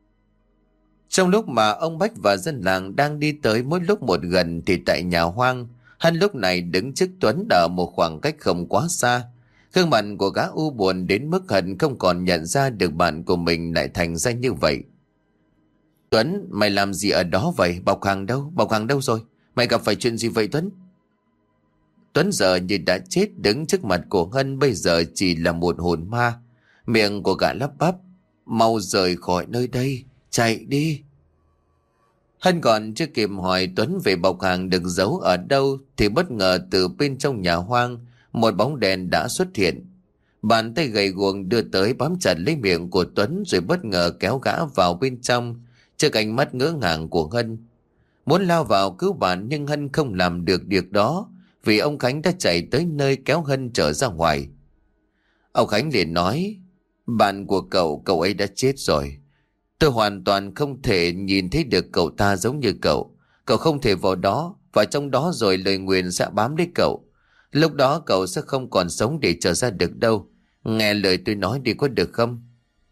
Trong lúc mà ông Bách và dân làng đang đi tới mỗi lúc một gần thì tại nhà hoang, hắn lúc này đứng trước Tuấn ở một khoảng cách không quá xa. Gương mặt của gã u buồn đến mức hận không còn nhận ra được bạn của mình lại thành ra như vậy. Tuấn, mày làm gì ở đó vậy? Bọc hàng đâu? Bọc hàng đâu rồi? Mày gặp phải chuyện gì vậy Tuấn? Tuấn giờ như đã chết, đứng trước mặt của Hân bây giờ chỉ là một hồn ma. Miệng của gã lắp bắp: mau rời khỏi nơi đây, chạy đi. Hân còn chưa kịp hỏi Tuấn về bọc hàng được giấu ở đâu thì bất ngờ từ bên trong nhà hoang một bóng đèn đã xuất hiện. Bàn tay gầy guồng đưa tới bám chặt lấy miệng của Tuấn rồi bất ngờ kéo gã vào bên trong trước ánh mắt ngỡ ngàng của Hân. Muốn lao vào cứu bạn nhưng Hân không làm được việc đó vì ông Khánh đã chạy tới nơi kéo Hân trở ra ngoài. Ông Khánh liền nói: bạn của cậu ấy đã chết rồi. Tôi hoàn toàn không thể nhìn thấy được cậu ta giống như cậu. Cậu không thể vào trong đó rồi lời nguyền sẽ bám lấy cậu. Lúc đó cậu sẽ không còn sống để trở ra được đâu. Nghe lời tôi nói đi có được không?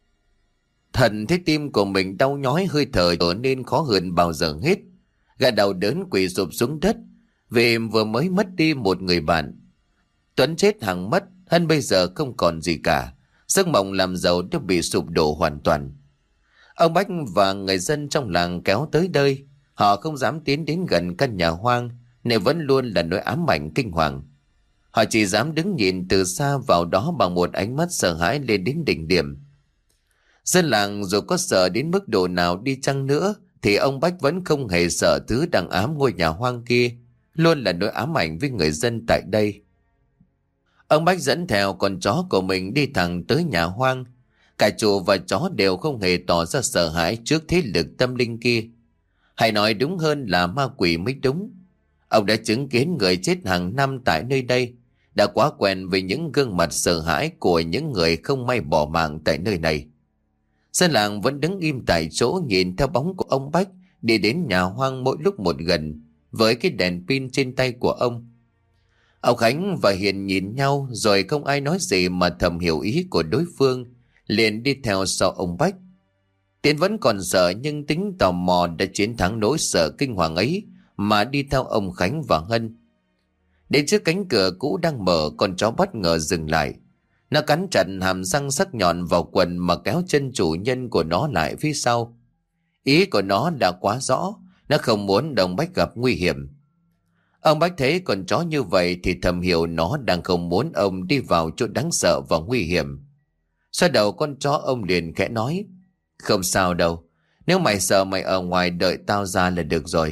Thần thấy tim của mình đau nhói, hơi thở trở nên khó hơn bao giờ hết. Gã đau đớn quỳ sụp xuống đất vì vừa mới mất đi một người bạn. Tuấn chết hằng mất, Hân bây giờ không còn gì cả. Giấc mộng làm giàu đã bị sụp đổ hoàn toàn. Ông Bách và người dân trong làng kéo tới đây. Họ không dám tiến đến gần căn nhà hoang nên vẫn luôn là nỗi ám ảnh kinh hoàng. Họ chỉ dám đứng nhìn từ xa vào đó bằng một ánh mắt sợ hãi lên đến đỉnh điểm. Dân làng dù có sợ đến mức độ nào đi chăng nữa thì ông Bách vẫn không hề sợ thứ đang ám ngôi nhà hoang kia, luôn là nỗi ám ảnh với người dân tại đây. Ông Bách dẫn theo con chó của mình đi thẳng tới nhà hoang. Cả chủ và chó đều không hề tỏ ra sợ hãi trước thế lực tâm linh kia. Hay nói đúng hơn là ma quỷ mới đúng. Ông đã chứng kiến người chết hàng năm tại nơi đây, đã quá quen với những gương mặt sợ hãi của những người không may bỏ mạng tại nơi này. Dân làng vẫn đứng im tại chỗ nhìn theo bóng của ông Bách đi đến nhà hoang mỗi lúc một gần với cái đèn pin trên tay của ông. Ông Khánh và Hiền nhìn nhau rồi không ai nói gì mà thầm hiểu ý của đối phương, liền đi theo sau ông Bách. Tiến vẫn còn sợ nhưng tính tò mò đã chiến thắng nỗi sợ kinh hoàng ấy mà đi theo ông Khánh và Hân. Đến trước cánh cửa cũ đang mở, con chó bất ngờ dừng lại. Nó cắn chặt hàm răng sắc nhọn vào quần mà kéo chân chủ nhân của nó lại phía sau. Ý của nó đã quá rõ, nó không muốn ông Bách gặp nguy hiểm. Ông Bách thấy con chó như vậy thì thầm hiểu nó đang không muốn ông đi vào chỗ đáng sợ và nguy hiểm. Xoa đầu con chó, ông liền khẽ nói: không sao đâu, Nếu mày sợ mày ở ngoài đợi tao ra là được rồi.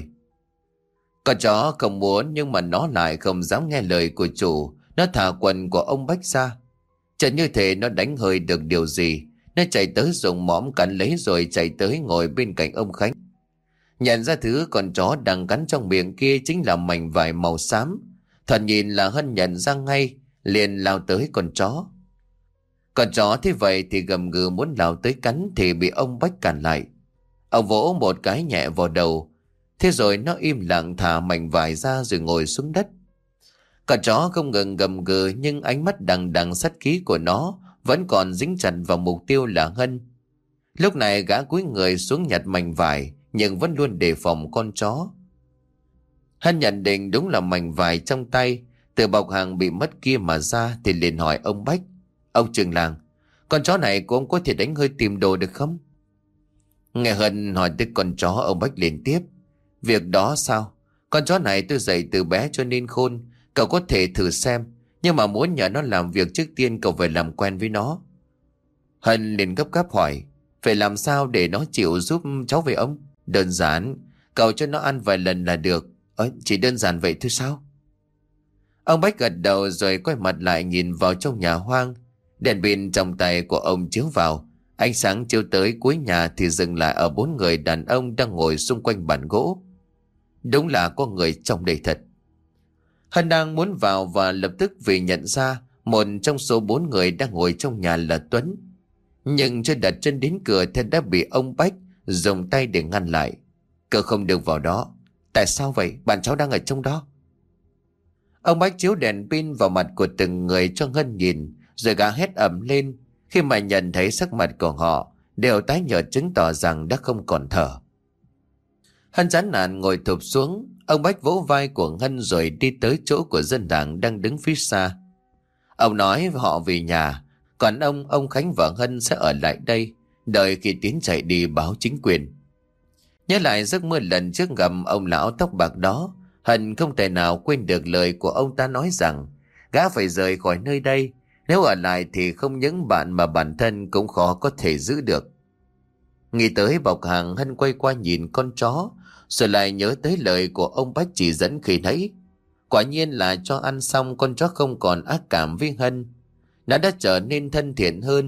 Con chó không muốn nhưng mà nó lại không dám nghe lời của chủ. Nó thả quần của ông Bách ra. Chẳng như thể nó đánh hơi được điều gì. Nó chạy tới dùng mõm cắn lấy rồi chạy tới ngồi bên cạnh ông Khánh. Nhận ra thứ con chó đang cắn trong miệng kia chính là mảnh vải màu xám. Thoạt nhìn là Hân nhận ra ngay, liền lao tới con chó. Con chó thế vậy thì gầm gừ muốn lao tới cắn thì bị ông Bách cản lại. Ông vỗ một cái nhẹ vào đầu. Thế rồi nó im lặng thả mảnh vải ra rồi ngồi xuống đất. Con chó không ngừng gầm gừ nhưng ánh mắt đằng đằng sát khí của nó vẫn còn dính chặt vào mục tiêu là Hân. Lúc này gã cúi người xuống nhặt mảnh vải nhưng vẫn luôn đề phòng con chó. Hân nhận định đúng là mảnh vải trong tay từ bọc hàng bị mất kia mà ra thì liền hỏi ông Bách: Ông trưởng làng, con chó này của ông có thể đánh hơi tìm đồ được không? Nghe Hân hỏi tới con chó, ông Bách liền tiếp: Việc đó sao? Con chó này tôi dạy từ bé cho nên khôn. Cậu có thể thử xem. Nhưng mà muốn nhờ nó làm việc trước tiên cậu phải làm quen với nó. Hân liền gấp gáp hỏi: Phải làm sao để nó chịu giúp cháu vậy ông? Đơn giản, cậu cho nó ăn vài lần là được. Chỉ đơn giản vậy thôi sao? Ông Bách gật đầu rồi quay mặt lại nhìn vào trong nhà hoang. Đèn pin trong tay của ông chiếu vào. Ánh sáng chiếu tới cuối nhà thì dừng lại ở 4 người đàn ông đang ngồi xung quanh bàn gỗ. Đúng là có người trong đây thật. Hân đang muốn vào và lập tức vì nhận ra một trong số 4 người đang ngồi trong nhà là Tuấn. Nhưng chưa đặt chân đến cửa thì đã bị ông Bách dùng tay để ngăn lại. Cậu không được vào đó. Tại sao vậy? Bạn cháu đang ở trong đó. Ông Bách chiếu đèn pin vào mặt của từng người cho Hân nhìn, rồi gã hét ầm lên khi mà nhận thấy sắc mặt của họ đều tái nhợt, chứng tỏ rằng đã không còn thở. Hân chán nản ngồi thụp xuống. Ông Bách vỗ vai của Hân rồi đi tới chỗ của dân làng đang đứng phía xa. Ông nói họ về nhà, còn ông Khánh và Hân sẽ ở lại đây, đợi khi Tiến chạy đi báo chính quyền. Nhớ lại giấc mơ lần trước gặp ông lão tóc bạc đó, Hân không thể nào quên được lời của ông ta nói rằng gã phải rời khỏi nơi đây. Nếu ở lại thì không những bạn mà bản thân cũng khó có thể giữ được. Nghĩ tới bọc hàng, Hân quay qua nhìn con chó, rồi lại nhớ tới lời của ông Bách chỉ dẫn khi nãy. Quả nhiên là cho ăn xong con chó không còn ác cảm với Hân. Nó đã trở nên thân thiện hơn.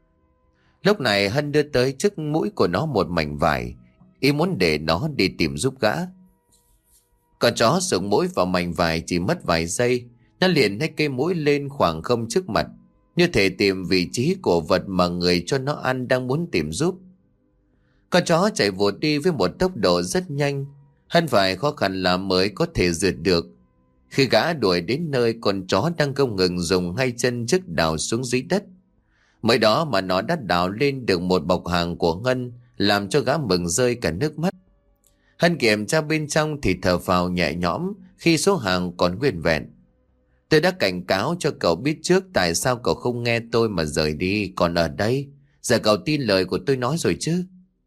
Lúc này Hân đưa tới trước mũi của nó một mảnh vải, ý muốn để nó đi tìm giúp gã. Con chó sụng mũi vào mảnh vải chỉ mất vài giây. Nó liền nhấc cây mũi lên khoảng không trước mặt, như thể tìm vị trí của vật mà người cho nó ăn đang muốn tìm giúp. Con chó chạy vụt đi với một tốc độ rất nhanh. Hân phải khó khăn lắm mới có thể rượt được. Khi gã đuổi đến nơi, con chó đang không ngừng dùng hai chân trước đào xuống dưới đất. Mới đó mà nó đã đào lên được một bọc hàng của Hân, làm cho gã mừng rơi cả nước mắt. Hân kiểm tra bên trong thì thở phào nhẹ nhõm khi số hàng còn nguyên vẹn. Tôi đã cảnh cáo cho cậu biết trước, tại sao cậu không nghe tôi mà rời đi, còn ở đây. Giờ cậu tin lời của tôi nói rồi chứ?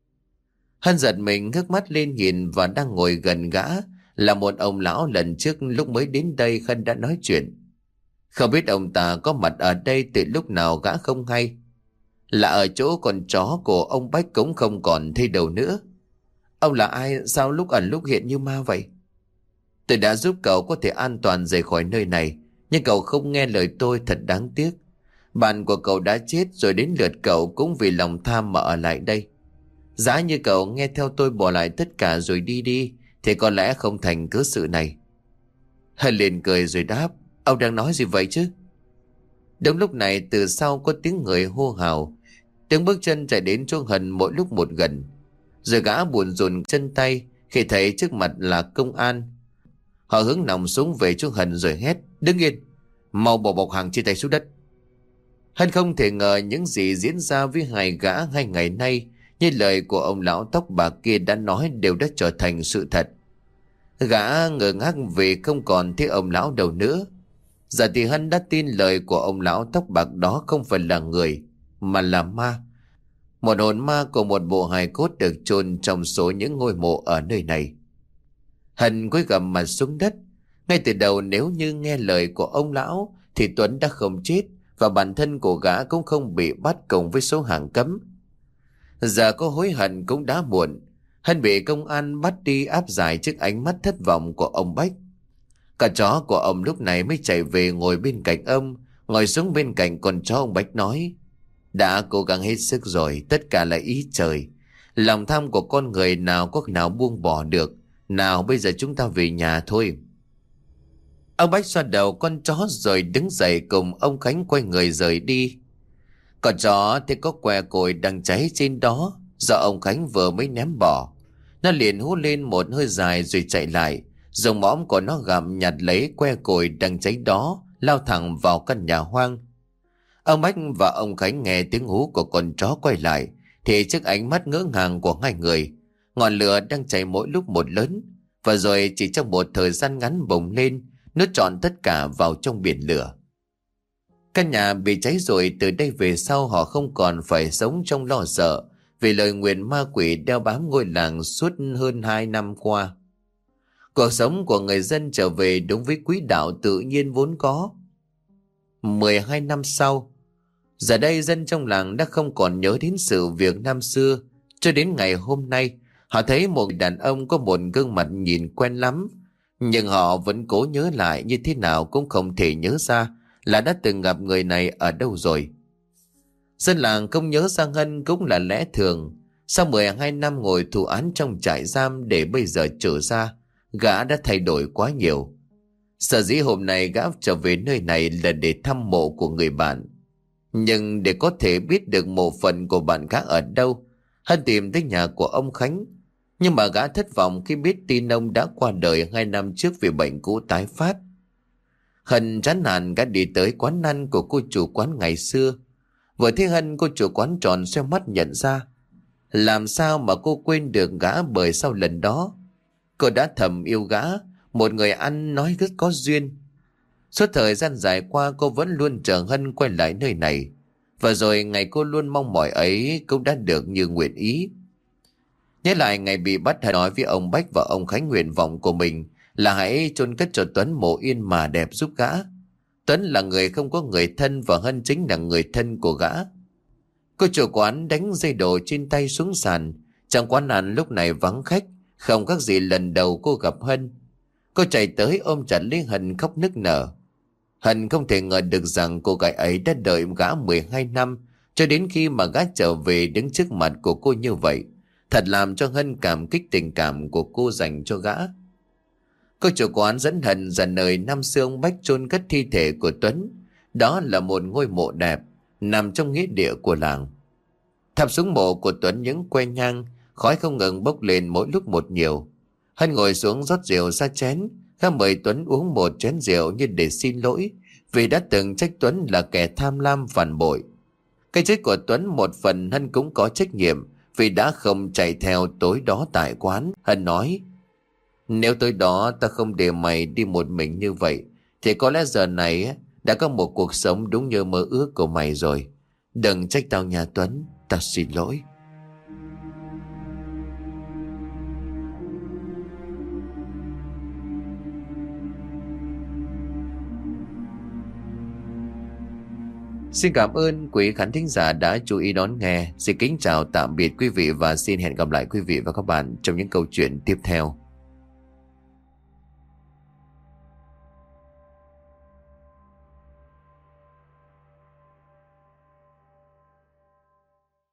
Hân giật mình ngước mắt lên nhìn và đang ngồi gần gã là một ông lão lần trước lúc mới đến đây Hân đã nói chuyện. Không biết ông ta có mặt ở đây từ lúc nào gã không hay. Là ở chỗ con chó của ông Bách cũng không còn thấy đâu nữa. Ông là ai, sao lúc ẩn lúc hiện như ma vậy? Tôi đã giúp cậu có thể an toàn rời khỏi nơi này, nhưng cậu không nghe lời tôi, thật đáng tiếc. Bạn của cậu đã chết rồi, đến lượt cậu cũng vì lòng tham mà ở lại đây. Giá như cậu nghe theo tôi bỏ lại tất cả rồi đi đi thì có lẽ không thành cớ sự này. Hân liền cười rồi đáp: Ông đang nói gì vậy chứ? Đúng lúc này từ sau có tiếng người hô hào. Tiếng bước chân chạy đến chỗ Hân mỗi lúc một gần. Rồi gã buồn rùn chân tay khi thấy trước mặt là công an. Họ hướng nòng súng về chỗ Hân rồi hét: Đứng yên, mau bỏ bọc hàng trên tay xuống đất. Hân không thể ngờ những gì diễn ra với hai gã 2 ngày nay, như lời của ông lão tóc bạc kia đã nói, đều đã trở thành sự thật. Gã ngơ ngác vì không còn thấy ông lão đâu nữa. Giờ thì Hân đã tin lời của ông lão tóc bạc đó không phải là người, mà là ma. Một hồn ma của một bộ hài cốt được chôn trong số những ngôi mộ ở nơi này. Hân cúi gằm mặt xuống đất. Ngay từ đầu nếu như nghe lời của ông lão thì Tuấn đã không chết, và bản thân của gã cũng không bị bắt cùng với số hàng cấm. Giờ có hối hận cũng đã muộn. Hân bị công an bắt đi áp giải trước ánh mắt thất vọng của ông Bách. Cả chó của ông lúc này mới chạy về ngồi bên cạnh ông, ngồi xuống bên cạnh con chó. Ông Bách nói: đã cố gắng hết sức rồi, tất cả là ý trời. Lòng tham của con người nào có nào buông bỏ được. Nào bây giờ chúng ta về nhà thôi. Ông Bách xoa đầu con chó rồi đứng dậy cùng ông Khánh quay người rời đi. Con chó thì có que củi đang cháy trên đó, do ông Khánh vừa mới ném bỏ. Nó liền hú lên một hơi dài rồi chạy lại, dùng mõm của nó gặm nhặt lấy que củi đang cháy đó, lao thẳng vào căn nhà hoang. Ông Bách và ông Khánh nghe tiếng hú của con chó quay lại, thì trước ánh mắt ngỡ ngàng của hai người, ngọn lửa đang cháy mỗi lúc một lớn, và rồi chỉ trong một thời gian ngắn bùng lên, nuốt trọn tất cả vào trong biển lửa. Căn nhà bị cháy rồi, từ đây về sau họ không còn phải sống trong lo sợ vì lời nguyền ma quỷ đeo bám ngôi làng suốt hơn 2 năm qua. Cuộc sống của người dân trở về đúng với quỹ đạo tự nhiên vốn có. 12 năm sau, giờ đây dân trong làng đã không còn nhớ đến sự việc năm xưa. Cho đến ngày hôm nay, họ thấy một đàn ông có một gương mặt nhìn quen lắm, nhưng họ vẫn cố nhớ lại như thế nào cũng không thể nhớ ra là đã từng gặp người này ở đâu rồi. Dân làng không nhớ ra Hân cũng là lẽ thường. Sau 12 năm ngồi thụ án trong trại giam để bây giờ trở ra, gã đã thay đổi quá nhiều. Sở dĩ hôm nay gã trở về nơi này là để thăm mộ của người bạn. Nhưng để có thể biết được mộ phận của bạn gã ở đâu, Hân tìm tới nhà của ông Khánh. Nhưng mà gã thất vọng khi biết tin ông đã qua đời 2 năm trước vì bệnh cũ tái phát. Hân chán nản gã đi tới quán ăn của cô chủ quán ngày xưa. Vừa thấy Hân, cô chủ quán tròn xoe mắt nhận ra. Làm sao mà cô quên được gã, bởi sau lần đó cô đã thầm yêu gã, một người ăn nói rất có duyên. Suốt thời gian dài qua cô vẫn luôn chờ Hân quay lại nơi này, và rồi ngày cô luôn mong mỏi ấy cũng đã được như nguyện ý. Nhớ lại ngày bị bắt, Hân nói với ông Bách và ông Khánh nguyện vọng của mình là hãy chôn cất cho Tuấn mộ yên mà đẹp giúp gã. Tuấn là người không có người thân và Hân chính là người thân của gã. Cô chủ quán đánh dây đồ trên tay xuống sàn. Trong quán ăn lúc này vắng khách, không khác gì lần đầu cô gặp Hân. Cô chạy tới ôm chặt lấy Hân khóc nức nở. Hân không thể ngờ được rằng cô gái ấy đã đợi gã 12 năm, cho đến khi mà gã trở về đứng trước mặt của cô như vậy. Thật làm cho Hân cảm kích tình cảm của cô dành cho gã. Cô chủ quán dẫn Hân ra nơi năm xưa ông Bách chôn cất thi thể của Tuấn. Đó là một ngôi mộ đẹp, nằm trong nghĩa địa của làng. Thắp xuống mộ của Tuấn những que nhang, khói không ngừng bốc lên mỗi lúc một nhiều. Hân ngồi xuống rót rượu ra chén, gã mời Tuấn uống một chén rượu như để xin lỗi vì đã từng trách Tuấn là kẻ tham lam phản bội. Cái chết của Tuấn một phần Hân cũng có trách nhiệm vì đã không chạy theo tối đó tại quán. Hân nói: nếu tối đó ta không để mày đi một mình như vậy thì có lẽ giờ này đã có một cuộc sống đúng như mơ ước của mày rồi. Đừng trách tao nha Tuấn, tao xin lỗi. Xin cảm ơn quý khán thính giả đã chú ý đón nghe. Xin kính chào tạm biệt quý vị và xin hẹn gặp lại quý vị và các bạn trong những câu chuyện tiếp theo.